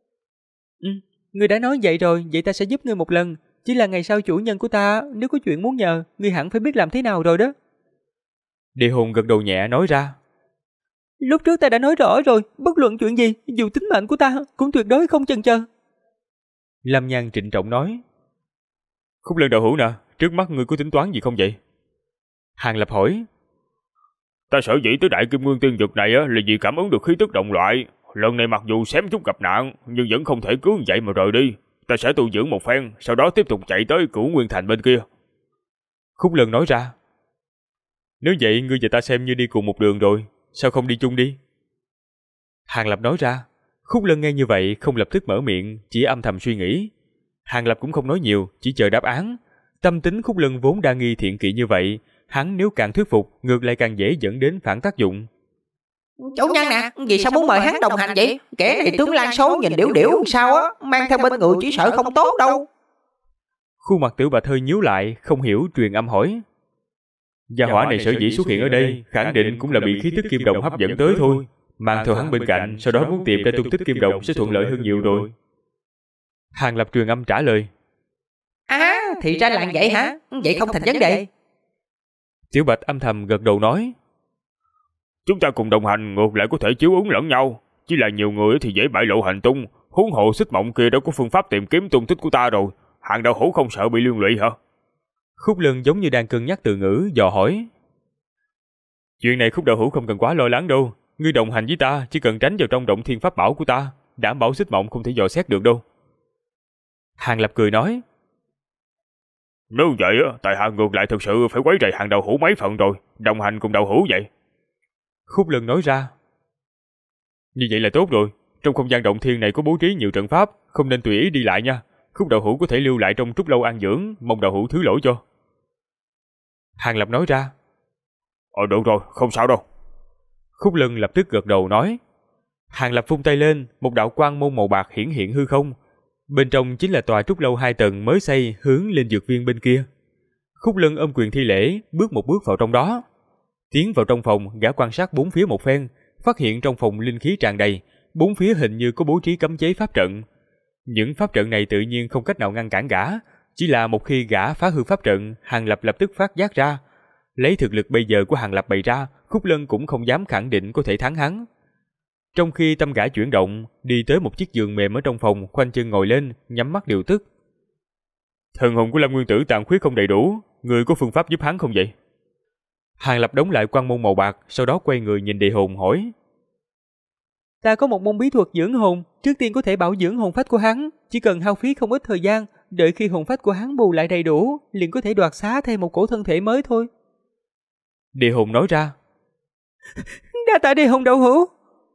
Ngươi đã nói vậy rồi, vậy ta sẽ giúp ngươi một lần, chỉ là ngày sau chủ nhân của ta, nếu có chuyện muốn nhờ, ngươi hẳn phải biết làm thế nào rồi đó. Đề Hùng gật đầu nhẹ nói ra. Lúc trước ta đã nói rõ rồi, bất luận chuyện gì, dù tính mệnh của ta, cũng tuyệt đối không chần chờ. Lam Nhan trịnh trọng nói. Khúc Lân đạo hữu nè, trước mắt ngươi có tính toán gì không vậy? Hàng Lập hỏi. Ta sở dĩ tới Đại Kim Nguyên Tiên Dực này là vì cảm ứng được khí tức động loại. Lần này mặc dù xém chút gặp nạn, nhưng vẫn không thể cứ vậy mà rời đi. Ta sẽ tu dưỡng một phen, sau đó tiếp tục chạy tới Cửu Nguyên Thành bên kia. Khúc Lân nói ra. Nếu vậy ngươi và ta xem như đi cùng một đường rồi, sao không đi chung đi? Hàng Lập nói ra. Khúc Lân nghe như vậy không lập tức mở miệng, chỉ âm thầm suy nghĩ. Hàng Lập cũng không nói nhiều, chỉ chờ đáp án. Tâm tính Khúc Lân vốn đa nghi thiện kỵ như vậy, hắn nếu càng thuyết phục, ngược lại càng dễ dẫn đến phản tác dụng. Chủ nhân nè, vì sao muốn mời hắn đồng hành vậy? Kẻ này tướng Lan xấu nhìn điểu điểu sao á, mang theo bên người chỉ sợ không tốt đâu. Khuôn mặt Tiểu Bạch hơi nhíu lại, không hiểu truyền âm hỏi. Gia hỏa này sở dĩ xuất hiện ở đây, khẳng định cũng là bị khí tức kim đồng hấp dẫn tới thôi. Mang theo hắn bên cạnh, sau đó muốn tìm ra tung tích kim đồng sẽ thuận lợi hơn nhiều rồi. Hàng Lập truyền âm trả lời. Thì ra là vậy hả? Vậy không thành vấn đề. Tiểu Bạch âm thầm gật đầu nói. Chúng ta cùng đồng hành ngược lại có thể chiếu ứng lẫn nhau. Chỉ là nhiều người thì dễ bại lộ hành tung. Huống hộ Xích Mộng kia đã có phương pháp tìm kiếm tung tích của ta rồi. Hàng đạo hữu không sợ bị liên lụy hả? Khúc Lân giống như đang cân nhắc từ ngữ, dò hỏi. Chuyện này Khúc đạo hữu không cần quá lo lắng đâu. Ngươi đồng hành với ta, chỉ cần tránh vào trong động thiên pháp bảo của ta, đảm bảo Xích Mộng không thể dò xét được đâu. Hàng Lập cười nói. Nếu vậy tại hạ ngược lại thực sự phải quấy rầy Hàng đạo hữu mấy phần rồi. Đồng hành cùng đạo hữu vậy. Khúc Lân nói ra. Như vậy là tốt rồi. Trong không gian động thiên này có bố trí nhiều trận pháp, không nên tùy ý đi lại nha. Khúc đạo hữu có thể lưu lại trong trúc lâu an dưỡng, mong đạo hữu thứ lỗi cho. Hàng Lập nói ra. Được rồi, không sao đâu. Khúc Lân lập tức gật đầu nói. Hàng Lập vung tay lên, một đạo quang môn màu bạc hiển hiện hư không. Bên trong chính là tòa trúc lâu 2 tầng mới xây hướng lên dược viên bên kia. Khúc Lân ôm quyền thi lễ, bước một bước vào trong đó. Tiến vào trong phòng, gã quan sát bốn phía một phen, phát hiện trong phòng linh khí tràn đầy, bốn phía hình như có bố trí cấm chế pháp trận. Những pháp trận này tự nhiên không cách nào ngăn cản gã, chỉ là một khi gã phá hư pháp trận, Hàng Lập lập tức phát giác ra. Lấy thực lực bây giờ của Hàng Lập bày ra, Khúc Lân cũng không dám khẳng định có thể thắng hắn. Trong khi tâm gã chuyển động, đi tới một chiếc giường mềm ở trong phòng, khoanh chân ngồi lên, nhắm mắt điều tức. Thần hồn của Lâm Nguyên Tử tàn khuyết không đầy đủ, người có phương pháp giúp hắn không vậy? Hàng Lập đóng lại quan môn màu bạc, sau đó quay người nhìn Đề Hồn hỏi. Ta có một môn bí thuật dưỡng hồn, trước tiên có thể bảo dưỡng hồn phách của hắn, chỉ cần hao phí không ít thời gian, đợi khi hồn phách của hắn bù lại đầy đủ, liền có thể đoạt xá thêm một cổ thân thể mới thôi. Đề Hồn nói ra. Đa tạ Đề Hồn đạo hữu.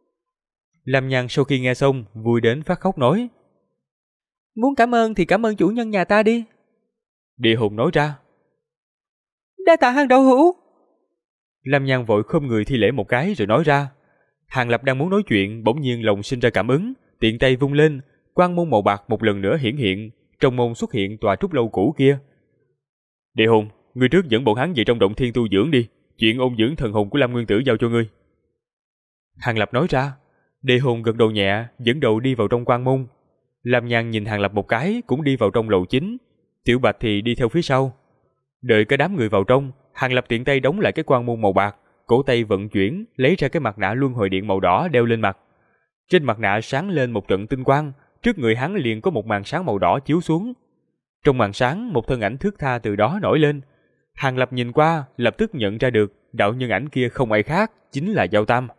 Lam Nhan sau khi nghe xong, vui đến phát khóc nói. Muốn cảm ơn thì cảm ơn chủ nhân nhà ta đi. Đề Hồn nói ra. Đa tạ Hàng đạo hữu. Lam Nhan vội khom người thi lễ một cái rồi nói ra. Hàng Lập đang muốn nói chuyện, bỗng nhiên lòng sinh ra cảm ứng, tiện tay vung lên, quang môn màu bạc một lần nữa hiển hiện, trong môn xuất hiện tòa trúc lâu cũ kia. Đề Hồn, ngươi trước dẫn bọn hắn về trong động thiên tu dưỡng đi, chuyện ôn dưỡng thần hồn của Lâm Nguyên Tử giao cho ngươi. Hàng Lập nói ra. Đề Hùng gật đầu nhẹ, dẫn đầu đi vào trong quan môn. Lam Nhan nhìn Hàng Lập một cái, cũng đi vào trong lầu chính. Tiểu Bạch thì đi theo phía sau. Đợi cả đám người vào trong, Hàng Lập tiện tay đóng lại cái quan môn màu bạc, cổ tay vận chuyển, lấy ra cái mặt nạ luân hồi điện màu đỏ đeo lên mặt. Trên mặt nạ sáng lên một trận tinh quang, trước người hắn liền có một màn sáng màu đỏ chiếu xuống. Trong màn sáng, một thân ảnh thướt tha từ đó nổi lên. Hàng Lập nhìn qua, lập tức nhận ra được đạo nhân ảnh kia không ai khác, chính là Giao Tam.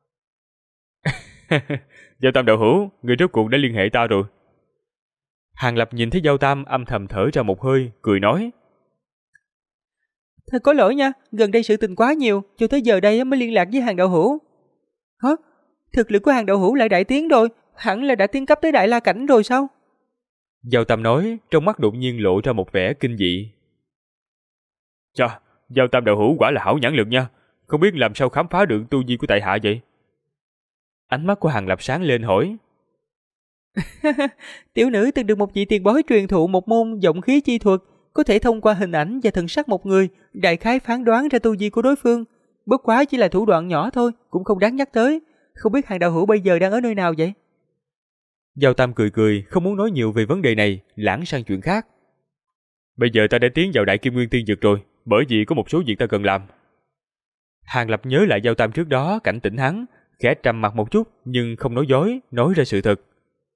Giao Tam đạo hữu, người rốt cuộc đã liên hệ ta rồi. Hàng Lập nhìn thấy Giao Tam âm thầm thở ra một hơi, cười nói. Thật có lỗi nha, gần đây sự tình quá nhiều, cho tới giờ đây mới liên lạc với Hàng đạo hữu. Hả? Thực lực của Hàng đạo hữu lại đại tiến rồi, hẳn là đã tiến cấp tới Đại La Cảnh rồi sao? Giao Tam nói, trong mắt đột nhiên lộ ra một vẻ kinh dị. Chà, Giao Tam đạo hữu quả là hảo nhãn lực nha, không biết làm sao khám phá được tu vi của tại hạ vậy? Ánh mắt của Hàng Lập sáng lên hỏi. Tiểu nữ từng được một vị tiền bối truyền thụ một môn vọng khí chi thuật, có thể thông qua hình ảnh và thần sắc một người, đại khái phán đoán ra tu vi của đối phương. Bất quá chỉ là thủ đoạn nhỏ thôi, cũng không đáng nhắc tới. Không biết Hàng đạo hữu bây giờ đang ở nơi nào vậy? Giao Tam cười cười, không muốn nói nhiều về vấn đề này, lãng sang chuyện khác. Bây giờ ta đã tiến vào Đại Kim Nguyên Tiên Dực rồi, bởi vì có một số việc ta cần làm. Hàng Lập nhớ lại Giao Tam trước đó, cảnh tỉnh hắn, khẽ trầm mặt một chút, nhưng không nói dối, nói ra sự thật.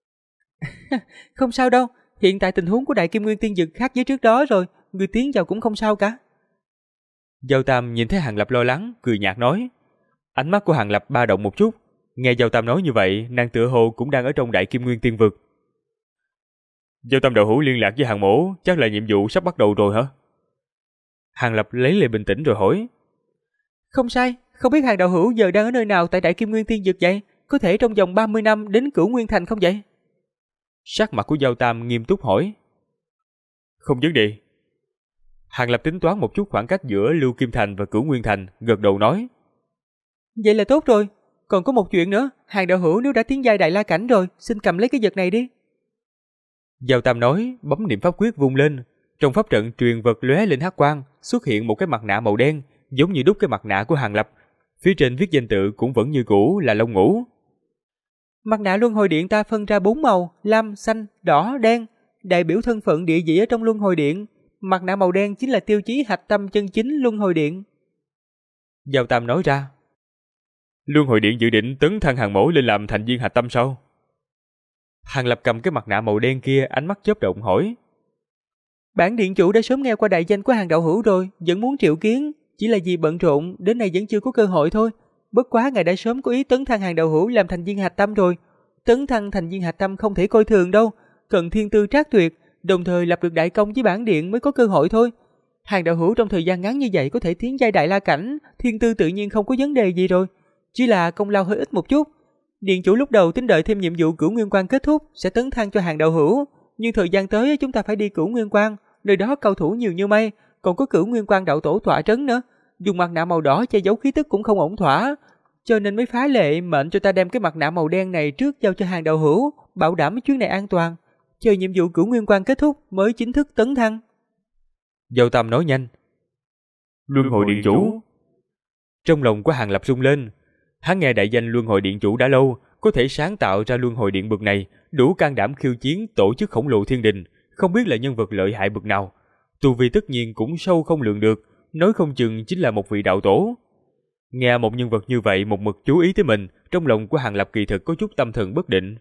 Không sao đâu, hiện tại tình huống của Đại Kim Nguyên Tiên Dực khác với trước đó rồi, người tiến vào cũng không sao cả. Giao Tam nhìn thấy Hàng Lập lo lắng, cười nhạt nói. Ánh mắt của Hàng Lập ba động một chút, nghe Giao Tam nói như vậy, nàng tựa hồ cũng đang ở trong Đại Kim Nguyên Tiên Vực. Giao Tam đạo hữu liên lạc với Hàng mỗ, chắc là nhiệm vụ sắp bắt đầu rồi hả? Hàng Lập lấy lại bình tĩnh rồi hỏi. Không sai, không biết Hàng đạo hữu giờ đang ở nơi nào tại Đại Kim Nguyên Tiên Dực vậy? Có thể trong vòng 30 năm đến Cửu Nguyên Thành không vậy? Sắc mặt của Giao Tam nghiêm túc hỏi. Không vấn đề. Hàng Lập tính toán một chút khoảng cách giữa Lưu Kim Thành và Cửu Nguyên Thành, gật đầu nói. Vậy là tốt rồi. Còn có một chuyện nữa, Hàng đạo hữu nếu đã tiến giai Đại La Cảnh rồi, xin cầm lấy cái vật này đi. Giao Tam nói, bấm niệm pháp quyết vung lên. Trong pháp trận truyền vật lóe lên hắc quang, xuất hiện một cái mặt nạ màu đen, giống như đúc cái mặt nạ của Hàng Lập. Phía trên viết danh tự cũng vẫn như cũ là Long Ngũ. Mặt nạ luân hồi điện ta phân ra 4 màu, lam, xanh, đỏ, đen, đại biểu thân phận địa vị ở trong luân hồi điện. Mặt nạ màu đen chính là tiêu chí hạch tâm chân chính luân hồi điện. Giao Tam nói ra. Luân hồi điện dự định tấn thăng Hàng mỗ lên làm thành viên hạch tâm sao? Hàng Lập cầm cái mặt nạ màu đen kia, ánh mắt chớp động hỏi. Bản điện chủ đã sớm nghe qua đại danh của Hàng đạo hữu rồi, vẫn muốn triệu kiến, chỉ là vì bận rộn, đến nay vẫn chưa có cơ hội thôi. Bất quá ngài đã sớm có ý tấn thăng Hàng đạo hữu làm thành viên hạch tâm rồi. Tấn thăng thành viên hạch tâm không thể coi thường đâu, cần thiên tư trác tuyệt, đồng thời lập được đại công với bản điện mới có cơ hội thôi. Hàng đạo hữu trong thời gian ngắn như vậy có thể tiến giai Đại La Cảnh, thiên tư tự nhiên không có vấn đề gì rồi. Chỉ là công lao hơi ít một chút. Điện chủ lúc đầu tính đợi thêm nhiệm vụ Cửu Nguyên Quan kết thúc sẽ tấn thăng cho Hàng đạo hữu, nhưng thời gian tới chúng ta phải đi Cửu Nguyên Quan, nơi đó cao thủ nhiều như mây, còn có Cửu Nguyên Quan đạo tổ tọa trấn nữa. Dùng mặt nạ màu đỏ che giấu khí tức cũng không ổn thỏa, cho nên mới phá lệ mệnh cho ta đem cái mặt nạ màu đen này trước giao cho Hàng đạo hữu, bảo đảm chuyến này an toàn. Chờ nhiệm vụ Cửu Nguyên Quan kết thúc mới chính thức tấn thăng. Giao Tam nói nhanh. Luân hồi điện chủ. Trong lòng của Hàng Lập rung lên. Hắn nghe đại danh Luân hồi điện chủ đã lâu, có thể sáng tạo ra luân hồi điện bực này, đủ can đảm khiêu chiến tổ chức khổng lồ thiên đình, không biết là nhân vật lợi hại bực nào. Tu vi tất nhiên cũng sâu không lường được, nói không chừng chính là một vị đạo tổ. Nghe một nhân vật như vậy một mực chú ý tới mình, trong lòng của Hàng Lập kỳ thực có chút tâm thần bất định.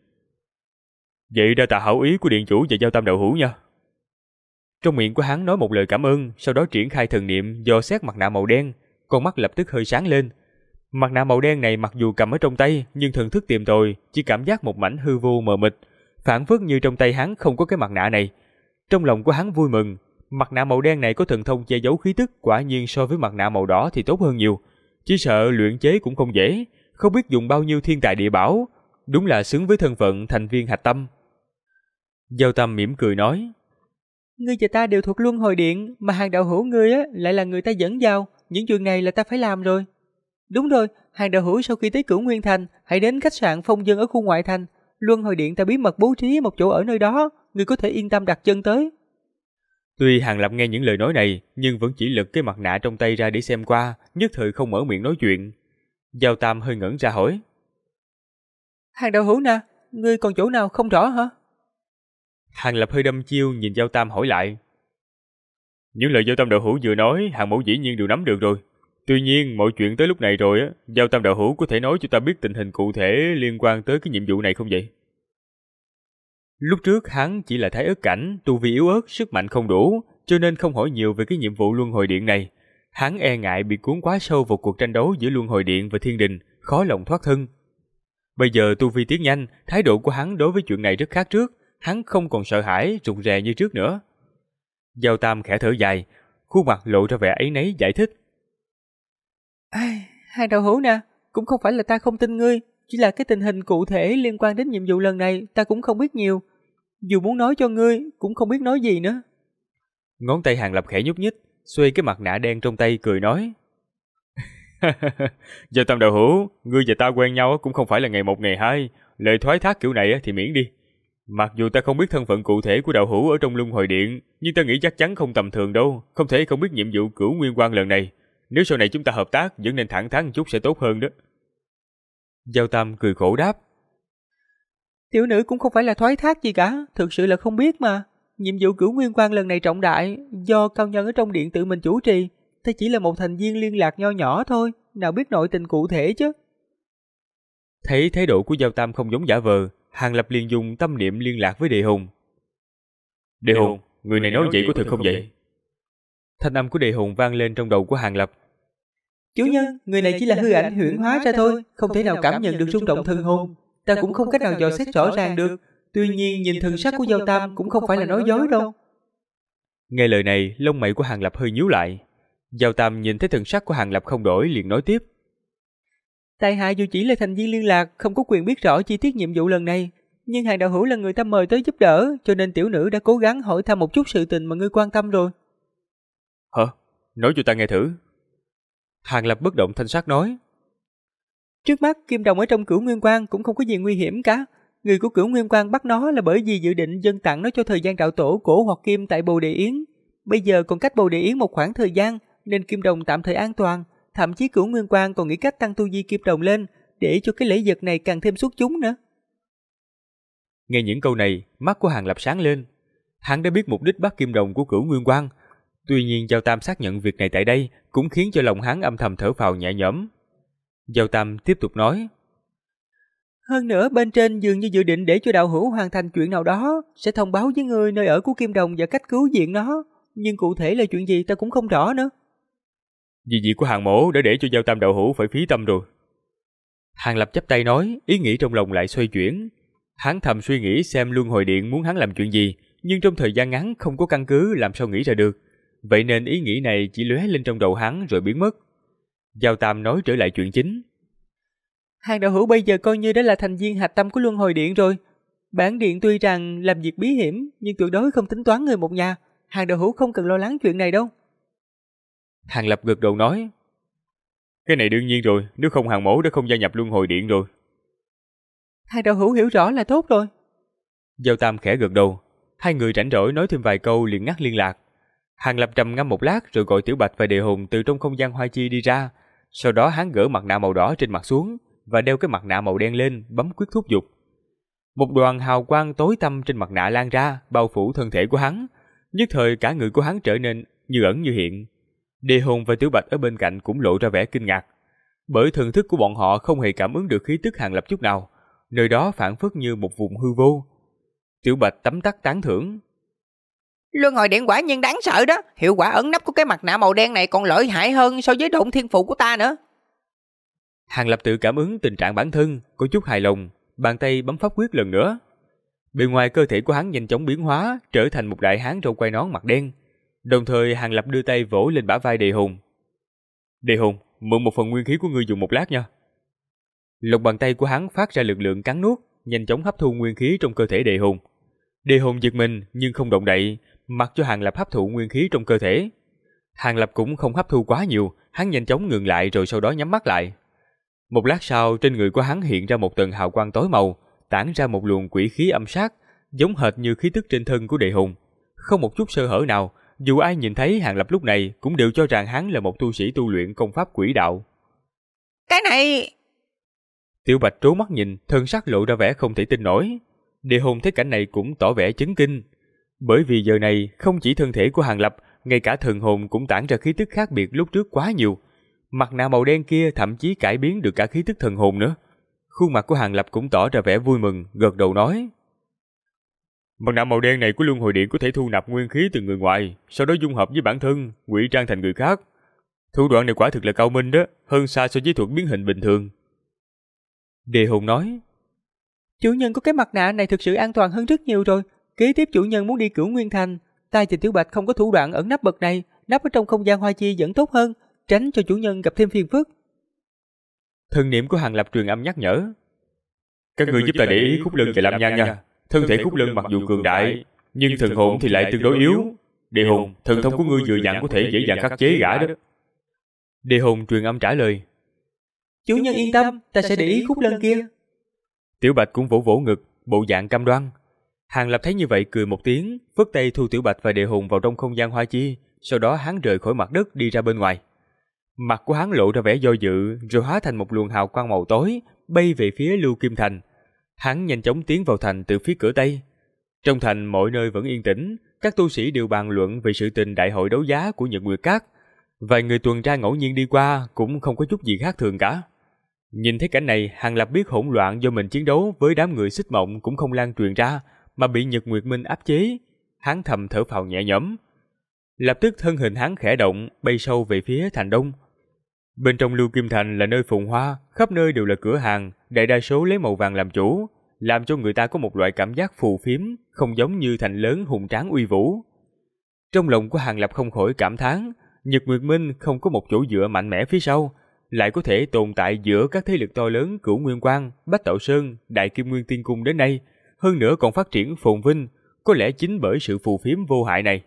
Vậy đa tạ hảo ý của điện chủ và Giao Tam đạo hữu nha. Trong miệng của hắn nói một lời cảm ơn, sau đó triển khai thần niệm dò xét mặt nạ màu đen, con mắt lập tức hơi sáng lên. Mặt nạ màu đen này mặc dù cầm ở trong tay, nhưng thần thức tìm tòi chỉ cảm giác một mảnh hư vô mờ mịt, phảng phất như trong tay hắn không có cái mặt nạ này. Trong lòng của hắn vui mừng, mặt nạ màu đen này có thần thông che giấu khí tức, quả nhiên so với mặt nạ màu đỏ thì tốt hơn nhiều. Chỉ sợ luyện chế cũng không dễ, không biết dùng bao nhiêu thiên tài địa bảo, đúng là xứng với thân phận thành viên hạch tâm. Giao Tâm mỉm cười nói. Ngươi và ta đều thuộc luân hồi điện, mà Hàng đạo hữu ngươi lại là người ta dẫn vào, những chuyện này là ta phải làm rồi. Đúng rồi, Hàng đạo hữu sau khi tới Cửu Nguyên Thành, hãy đến khách sạn Phong Dân ở khu ngoại thành. Luân hồi điện ta bí mật bố trí một chỗ ở nơi đó, ngươi có thể yên tâm đặt chân tới. Tuy Hàng Lập nghe những lời nói này, nhưng vẫn chỉ lật cái mặt nạ trong tay ra để xem qua, nhất thời không mở miệng nói chuyện. Giao Tam hơi ngẩn ra hỏi. Hàng đạo hữu nè, ngươi còn chỗ nào không rõ hả? Hàng Lập hơi đâm chiêu nhìn Giao Tam hỏi lại. Những lời Giao Tam đạo hữu vừa nói, Hàng mẫu dĩ nhiên đều nắm được rồi. Tuy nhiên, mọi chuyện tới lúc này rồi á, Giao Tam đạo hữu có thể nói cho ta biết tình hình cụ thể liên quan tới cái nhiệm vụ này không vậy? Lúc trước hắn chỉ là thái ớt cảnh, tu vi yếu ớt, sức mạnh không đủ, cho nên không hỏi nhiều về cái nhiệm vụ luân hồi điện này. Hắn e ngại bị cuốn quá sâu vào cuộc tranh đấu giữa luân hồi điện và thiên đình, khó lòng thoát thân. Bây giờ tu vi tiến nhanh, thái độ của hắn đối với chuyện này rất khác trước, hắn không còn sợ hãi, rụt rè như trước nữa. Giao Tam khẽ thở dài, khuôn mặt lộ ra vẻ áy náy giải thích. Hàng đạo hữu nè, cũng không phải là ta không tin ngươi, chỉ là cái tình hình cụ thể liên quan đến nhiệm vụ lần này ta cũng không biết nhiều. Dù muốn nói cho ngươi, cũng không biết nói gì nữa. Ngón tay Hàng Lập khẽ nhúc nhích, xoay cái mặt nạ đen trong tay cười nói. Giao Tam đạo hữu, ngươi và ta quen nhau cũng không phải là ngày một ngày hai, lời thoái thác kiểu này thì miễn đi. Mặc dù ta không biết thân phận cụ thể của đạo hữu ở trong luân hồi điện, nhưng ta nghĩ chắc chắn không tầm thường đâu, không thể không biết nhiệm vụ Cửu Nguyên Quang lần này. Nếu sau này chúng ta hợp tác, vẫn nên thẳng thắn một chút sẽ tốt hơn đó. Giao Tam cười khổ đáp. Tiểu nữ cũng không phải là thoái thác gì cả, thực sự là không biết mà. Nhiệm vụ Cửu Nguyên Quang lần này trọng đại, do cao nhân ở trong điện tự mình chủ trì, ta chỉ là một thành viên liên lạc nho nhỏ thôi, nào biết nội tình cụ thể chứ. Thấy thái độ của Giao Tam không giống giả vờ, Hàng Lập liền dùng tâm niệm liên lạc với Đề Hùng. Đề Hùng, người này nói vậy có thật không vậy? Thanh âm của Đề Hùng vang lên trong đầu của Hàng Lập. Chủ nhân, người này chỉ là hư ảnh huyễn hóa ra thôi, không thể nào cảm nhận được rung động thần hồn. Ta cũng không cách nào dò xét rõ ràng được. Tuy nhiên nhìn thần sắc của Giao Tam cũng không phải là nói dối đâu. Nghe lời này, lông mày của Hàng Lập hơi nhíu lại. Giao Tam nhìn thấy thần sắc của Hàng Lập không đổi, liền nói tiếp. Tại hạ dù chỉ là thành viên liên lạc, không có quyền biết rõ chi tiết nhiệm vụ lần này, nhưng Hàng đạo hữu là người ta mời tới giúp đỡ, cho nên tiểu nữ đã cố gắng hỏi thăm một chút sự tình mà ngươi quan tâm rồi. Hả? Nói cho ta nghe thử. Hàng Lập bất động thanh sắc nói. Trước mắt Kim Đồng ở trong Cửu Nguyên Quang cũng không có gì nguy hiểm cả. Người của Cửu Nguyên Quang bắt nó là bởi vì dự định dâng tặng nó cho thời gian đạo tổ Cổ Hoặc Kim tại Bồ Đề Yến. Bây giờ còn cách Bồ Đề Yến một khoảng thời gian, nên Kim Đồng tạm thời an toàn. Thậm chí Cửu Nguyên Quang còn nghĩ cách tăng tu vi Kim Đồng lên, để cho cái lễ vật này càng thêm xuất chúng nữa. Nghe những câu này, mắt của Hàng Lập sáng lên. Hắn đã biết mục đích bắt Kim Đồng của Cửu Nguyên Quang. Tuy nhiên Giao Tam xác nhận việc này tại đây cũng khiến cho lòng hắn âm thầm thở phào nhẹ nhõm. Giao Tam tiếp tục nói. Hơn nữa bên trên dường như dự định để cho đạo hữu hoàn thành chuyện nào đó, sẽ thông báo với ngươi nơi ở của Kim Đồng và cách cứu viện nó. Nhưng cụ thể là chuyện gì ta cũng không rõ nữa. Vì việc của Hàng mổ đã để cho Giao Tam đạo hữu phải phí tâm rồi. Hàng Lập chắp tay nói, ý nghĩ trong lòng lại xoay chuyển. Hắn thầm suy nghĩ xem luân hồi điện muốn hắn làm chuyện gì, nhưng trong thời gian ngắn không có căn cứ làm sao nghĩ ra được. Vậy nên ý nghĩ này chỉ lóe lên trong đầu hắn rồi biến mất. Giao Tam nói trở lại chuyện chính. Hàng đạo hữu bây giờ coi như đã là thành viên hạch tâm của luân hồi điện rồi. Bản điện tuy rằng làm việc bí hiểm, nhưng tuyệt đối không tính toán người một nhà. Hàng đạo hữu không cần lo lắng chuyện này đâu. Hàng Lập gật đầu nói. Cái này đương nhiên rồi, nếu không Hàng mổ đã không gia nhập luân hồi điện rồi. Hàng đạo hữu hiểu rõ là tốt rồi. Giao Tam khẽ gật đầu. Hai người rảnh rỗi nói thêm vài câu liền ngắt liên lạc. Hàng Lập trầm ngâm một lát rồi gọi Tiểu Bạch và Đề Hùng từ trong không gian hoa chi đi ra. Sau đó hắn gỡ mặt nạ màu đỏ trên mặt xuống và đeo cái mặt nạ màu đen lên, bấm quyết thúc giục. Một đoàn hào quang tối tăm trên mặt nạ lan ra, bao phủ thân thể của hắn. Nhất thời cả người của hắn trở nên như ẩn như hiện. Đề Hùng và Tiểu Bạch ở bên cạnh cũng lộ ra vẻ kinh ngạc. Bởi thần thức của bọn họ không hề cảm ứng được khí tức Hàng Lập chút nào. Nơi đó phảng phất như một vùng hư vô. Tiểu Bạch tấm tắc tán thưởng. Luân hồi điện quả nhiên đáng sợ đó. Hiệu quả ẩn nấp của cái mặt nạ màu đen này còn lợi hại hơn so với độn thiên phụ của ta nữa. Hàng Lập tự cảm ứng tình trạng bản thân, có chút hài lòng, bàn tay bấm pháp quyết lần nữa. Bề ngoài cơ thể của hắn nhanh chóng biến hóa, trở thành một đại hán râu quai nón mặt đen. Đồng thời Hàng Lập đưa tay vỗ lên bả vai Đề Hùng. Đề Hùng, mượn một phần nguyên khí của ngươi dùng một lát nha. Lòng bàn tay của hắn phát ra lực lượng cắn nuốt, nhanh chóng hấp thu nguyên khí trong cơ thể Đề Hùng. Đề Hùng giật mình nhưng không động đậy, mặc cho Hàng Lập hấp thụ nguyên khí trong cơ thể. Hàng Lập cũng không hấp thu quá nhiều, hắn nhanh chóng ngừng lại rồi sau đó nhắm mắt lại. Một lát sau, trên người của hắn hiện ra một tầng hào quang tối màu, tản ra một luồng quỷ khí âm sát, giống hệt như khí tức trên thân của Đề Hùng. Không một chút sơ hở nào, dù ai nhìn thấy Hàng Lập lúc này cũng đều cho rằng hắn là một tu sĩ tu luyện công pháp quỷ đạo. Cái này... Tiểu Bạch trố mắt nhìn, thân sắc lộ ra vẻ không thể tin nổi. Địa Hùng thấy cảnh này cũng tỏ vẻ chấn kinh. Bởi vì giờ này, không chỉ thân thể của Hàng Lập, ngay cả thần hồn cũng tản ra khí tức khác biệt lúc trước quá nhiều. Mặt nạ màu đen kia thậm chí cải biến được cả khí tức thần hồn nữa. Khuôn mặt của Hàng Lập cũng tỏ ra vẻ vui mừng, gật đầu nói. Mặt nạ màu đen này của Luân Hồi Điện có thể thu nạp nguyên khí từ người ngoài, sau đó dung hợp với bản thân, ngụy trang thành người khác. Thủ đoạn này quả thực là cao minh đó, hơn xa so với thuật biến hình bình thường. Đề Hùng nói. Chủ nhân có cái mặt nạ này thực sự an toàn hơn rất nhiều rồi. Kế tiếp chủ nhân muốn đi Cửu Nguyên Thành, ta và Tiểu Bạch không có thủ đoạn ẩn nấp bậc này, nấp ở trong không gian hoa chi vẫn tốt hơn, tránh cho chủ nhân gặp thêm phiền phức. Thần niệm của Hàng Lập truyền âm nhắc nhở. Các người giúp ta để ý Khúc Lân và Lam Nhan nha. Thân thể Khúc Lân mặc dù cường đại, nhưng thần hồn thì lại tương đối yếu. Đề Hùng, thần thông của ngươi vừa dặn có thể dễ dàng khắc chế gã đó. Đề Hùng truyền âm trả lời. Chủ nhân yên tâm, ta sẽ để ý Khúc Lân kia. Tiểu Bạch cũng vỗ vỗ ngực, bộ dạng cam đoan. Hàng Lập thấy như vậy cười một tiếng, phất tay thu Tiểu Bạch và Đề Hùng vào trong không gian hoa chi, sau đó hắn rời khỏi mặt đất đi ra bên ngoài. Mặt của hắn lộ ra vẻ do dự, rồi hóa thành một luồng hào quang màu tối, bay về phía Lưu Kim Thành. Hắn nhanh chóng tiến vào thành từ phía cửa Tây. Trong thành mọi nơi vẫn yên tĩnh, các tu sĩ đều bàn luận về sự tình đại hội đấu giá của Nhật Nguyệt Các. Vài người tuần tra ngẫu nhiên đi qua cũng không có chút gì khác thường cả. Nhìn thấy cảnh này, Hàng Lập biết hỗn loạn do mình chiến đấu với đám người Xích Mộng cũng không lan truyền ra, mà bị Nhật Nguyệt Minh áp chế. Hắn thầm thở phào nhẹ nhõm. Lập tức thân hình hắn khẽ động, bay sâu về phía thành đông. Bên trong Lưu Kim Thành là nơi phồn hoa, khắp nơi đều là cửa hàng, đại đa số lấy màu vàng làm chủ, làm cho người ta có một loại cảm giác phù phiếm, không giống như thành lớn hùng tráng uy vũ. Trong lòng của Hàng Lập không khỏi cảm thán, Nhật Nguyệt Minh không có một chỗ dựa mạnh mẽ phía sau, lại có thể tồn tại giữa các thế lực to lớn Cửu Nguyên Quang, Bách Tạo Sơn, Đại Kim Nguyên Tiên Cung đến nay, hơn nữa còn phát triển phồn vinh, có lẽ chính bởi sự phù phiếm vô hại này.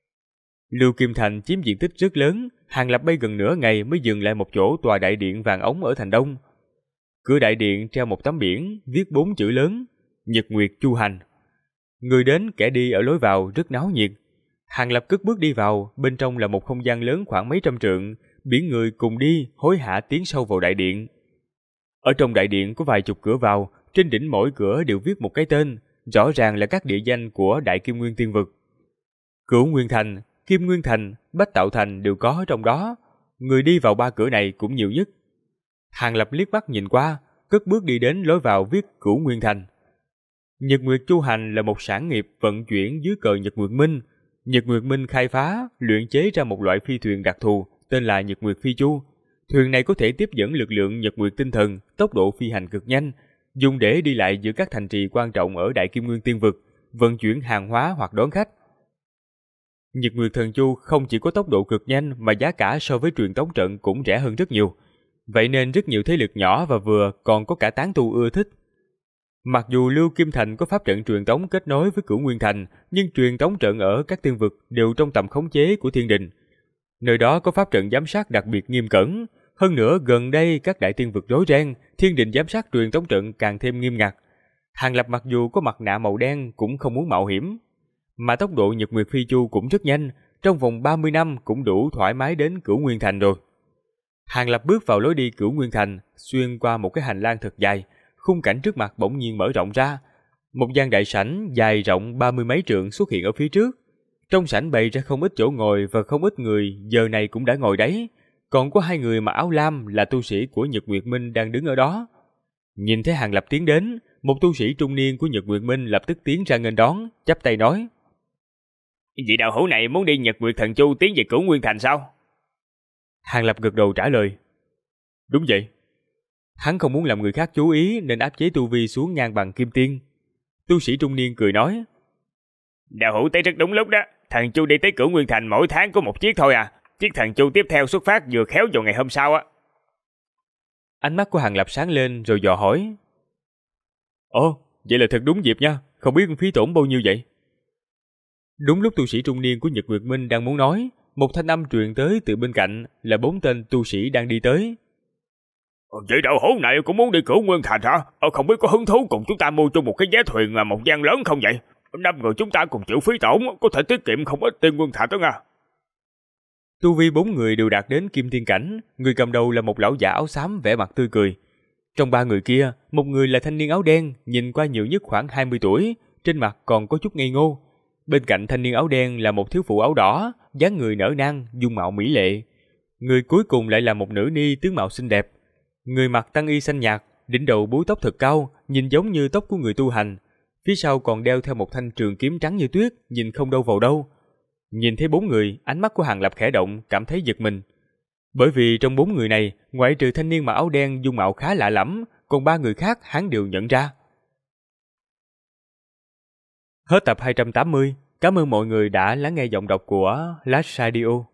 Lưu Kim Thành chiếm diện tích rất lớn, Hàng Lập bay gần nửa ngày mới dừng lại một chỗ tòa đại điện vàng ống ở thành đông. Cửa đại điện treo một tấm biển, viết 4 chữ lớn, Nhật Nguyệt Chu Hành. Người đến kẻ đi ở lối vào rất náo nhiệt. Hàng Lập cất bước đi vào, bên trong là một không gian lớn khoảng mấy trăm trượng, biển người cùng đi, hối hả tiến sâu vào đại điện. Ở trong đại điện có vài chục cửa vào, trên đỉnh mỗi cửa đều viết một cái tên, rõ ràng là các địa danh của Đại Kim Nguyên Tiên Vực. Cửu Nguyên Thành, Kim Nguyên Thành, Bách Tạo Thành đều có trong đó, người đi vào 3 cửa này cũng nhiều nhất. Hàng Lập liếc mắt nhìn qua, cất bước đi đến lối vào viết Cửu Nguyên Thành. Nhật Nguyệt Chu Hành là một sản nghiệp vận chuyển dưới cờ Nhật Nguyệt Minh. Nhật Nguyệt Minh khai phá, luyện chế ra một loại phi thuyền đặc thù tên là Nhật Nguyệt Phi Chu. Thuyền này có thể tiếp dẫn lực lượng Nhật Nguyệt tinh thần, tốc độ phi hành cực nhanh, dùng để đi lại giữa các thành trì quan trọng ở Đại Kim Nguyên Tiên Vực, vận chuyển hàng hóa hoặc đón khách. Nhật Nguyệt Thần Chu không chỉ có tốc độ cực nhanh mà giá cả so với truyền tống trận cũng rẻ hơn rất nhiều. Vậy nên rất nhiều thế lực nhỏ và vừa còn có cả tán tu ưa thích. Mặc dù Lưu Kim Thành có pháp trận truyền tống kết nối với Cửu Nguyên Thành, nhưng truyền tống trận ở các tiên vực đều trong tầm khống chế của thiên đình. Nơi đó có pháp trận giám sát đặc biệt nghiêm cẩn. Hơn nữa gần đây các đại tiên vực rối ren, thiên đình giám sát truyền tống trận càng thêm nghiêm ngặt. Hàng Lập mặc dù có mặt nạ màu đen cũng không muốn mạo hiểm. Mà tốc độ Nhật Nguyệt Phi Chu cũng rất nhanh, trong vòng 30 năm cũng đủ thoải mái đến Cửu Nguyên Thành rồi. Hàng Lập bước vào lối đi Cửu Nguyên Thành, xuyên qua một cái hành lang thật dài, khung cảnh trước mặt bỗng nhiên mở rộng ra. Một gian đại sảnh dài rộng 30 mấy trượng xuất hiện ở phía trước. Trong sảnh bày ra không ít chỗ ngồi và không ít người giờ này cũng đã ngồi đấy. Còn có 2 người mặc áo lam là tu sĩ của Nhật Nguyệt Minh đang đứng ở đó. Nhìn thấy Hàng Lập tiến đến, một tu sĩ trung niên của Nhật Nguyệt Minh lập tức tiến ra nghênh đón, chắp tay nói: Vị đạo hữu này muốn đi Nhật Nguyệt Thần Chu tiến về Cửu Nguyên Thành sao? Hàng Lập gật đầu trả lời: Đúng vậy. Hắn không muốn làm người khác chú ý nên áp chế tu vi xuống ngang bằng kim tiên. Tu sĩ trung niên cười nói: Đạo hữu tới rất đúng lúc đó. Thần Chu đi tới Cửu Nguyên Thành mỗi tháng có một chiếc thôi à. Chiếc Thần Chu tiếp theo xuất phát vừa khéo vào ngày hôm sau á. Ánh mắt của Hàng Lập sáng lên rồi dò hỏi: Ồ, vậy là thật đúng dịp nha. Không biết phí tổn bao nhiêu vậy? Đúng lúc tu sĩ trung niên của Nhật Nguyệt Minh đang muốn nói, một thanh âm truyền tới từ bên cạnh, là 4 tên tu sĩ đang đi tới. Vậy đạo hữu này cũng muốn đi Cửu Nguyên Thành hả? Không biết có hứng thú cùng chúng ta mua chung một cái vé thuyền một gian lớn không vậy? 5 người chúng ta cùng chịu phí tổn, có thể tiết kiệm không ít tiên nguyên thạch đó nha. Tu vi 4 người đều đạt đến kim tiên cảnh, người cầm đầu là một lão giả áo xám vẻ mặt tươi cười. Trong ba người kia, một người là thanh niên áo đen, nhìn qua nhiều nhất khoảng 20 tuổi, trên mặt còn có chút ngây ngô. Bên cạnh thanh niên áo đen là một thiếu phụ áo đỏ, dáng người nở nang, dung mạo mỹ lệ. Người cuối cùng lại là một nữ ni tướng mạo xinh đẹp. Người mặc tăng y xanh nhạt, đỉnh đầu búi tóc thật cao, nhìn giống như tóc của người tu hành. Phía sau còn đeo theo một thanh trường kiếm trắng như tuyết, nhìn không đâu vào đâu. Nhìn thấy bốn người, ánh mắt của Hàng Lập khẽ động, cảm thấy giật mình. Bởi vì trong bốn người này, ngoại trừ thanh niên mặc áo đen dung mạo khá lạ lẫm, còn ba người khác hắn đều nhận ra. Hết tập 280, cảm ơn mọi người đã lắng nghe giọng đọc của Last Radio.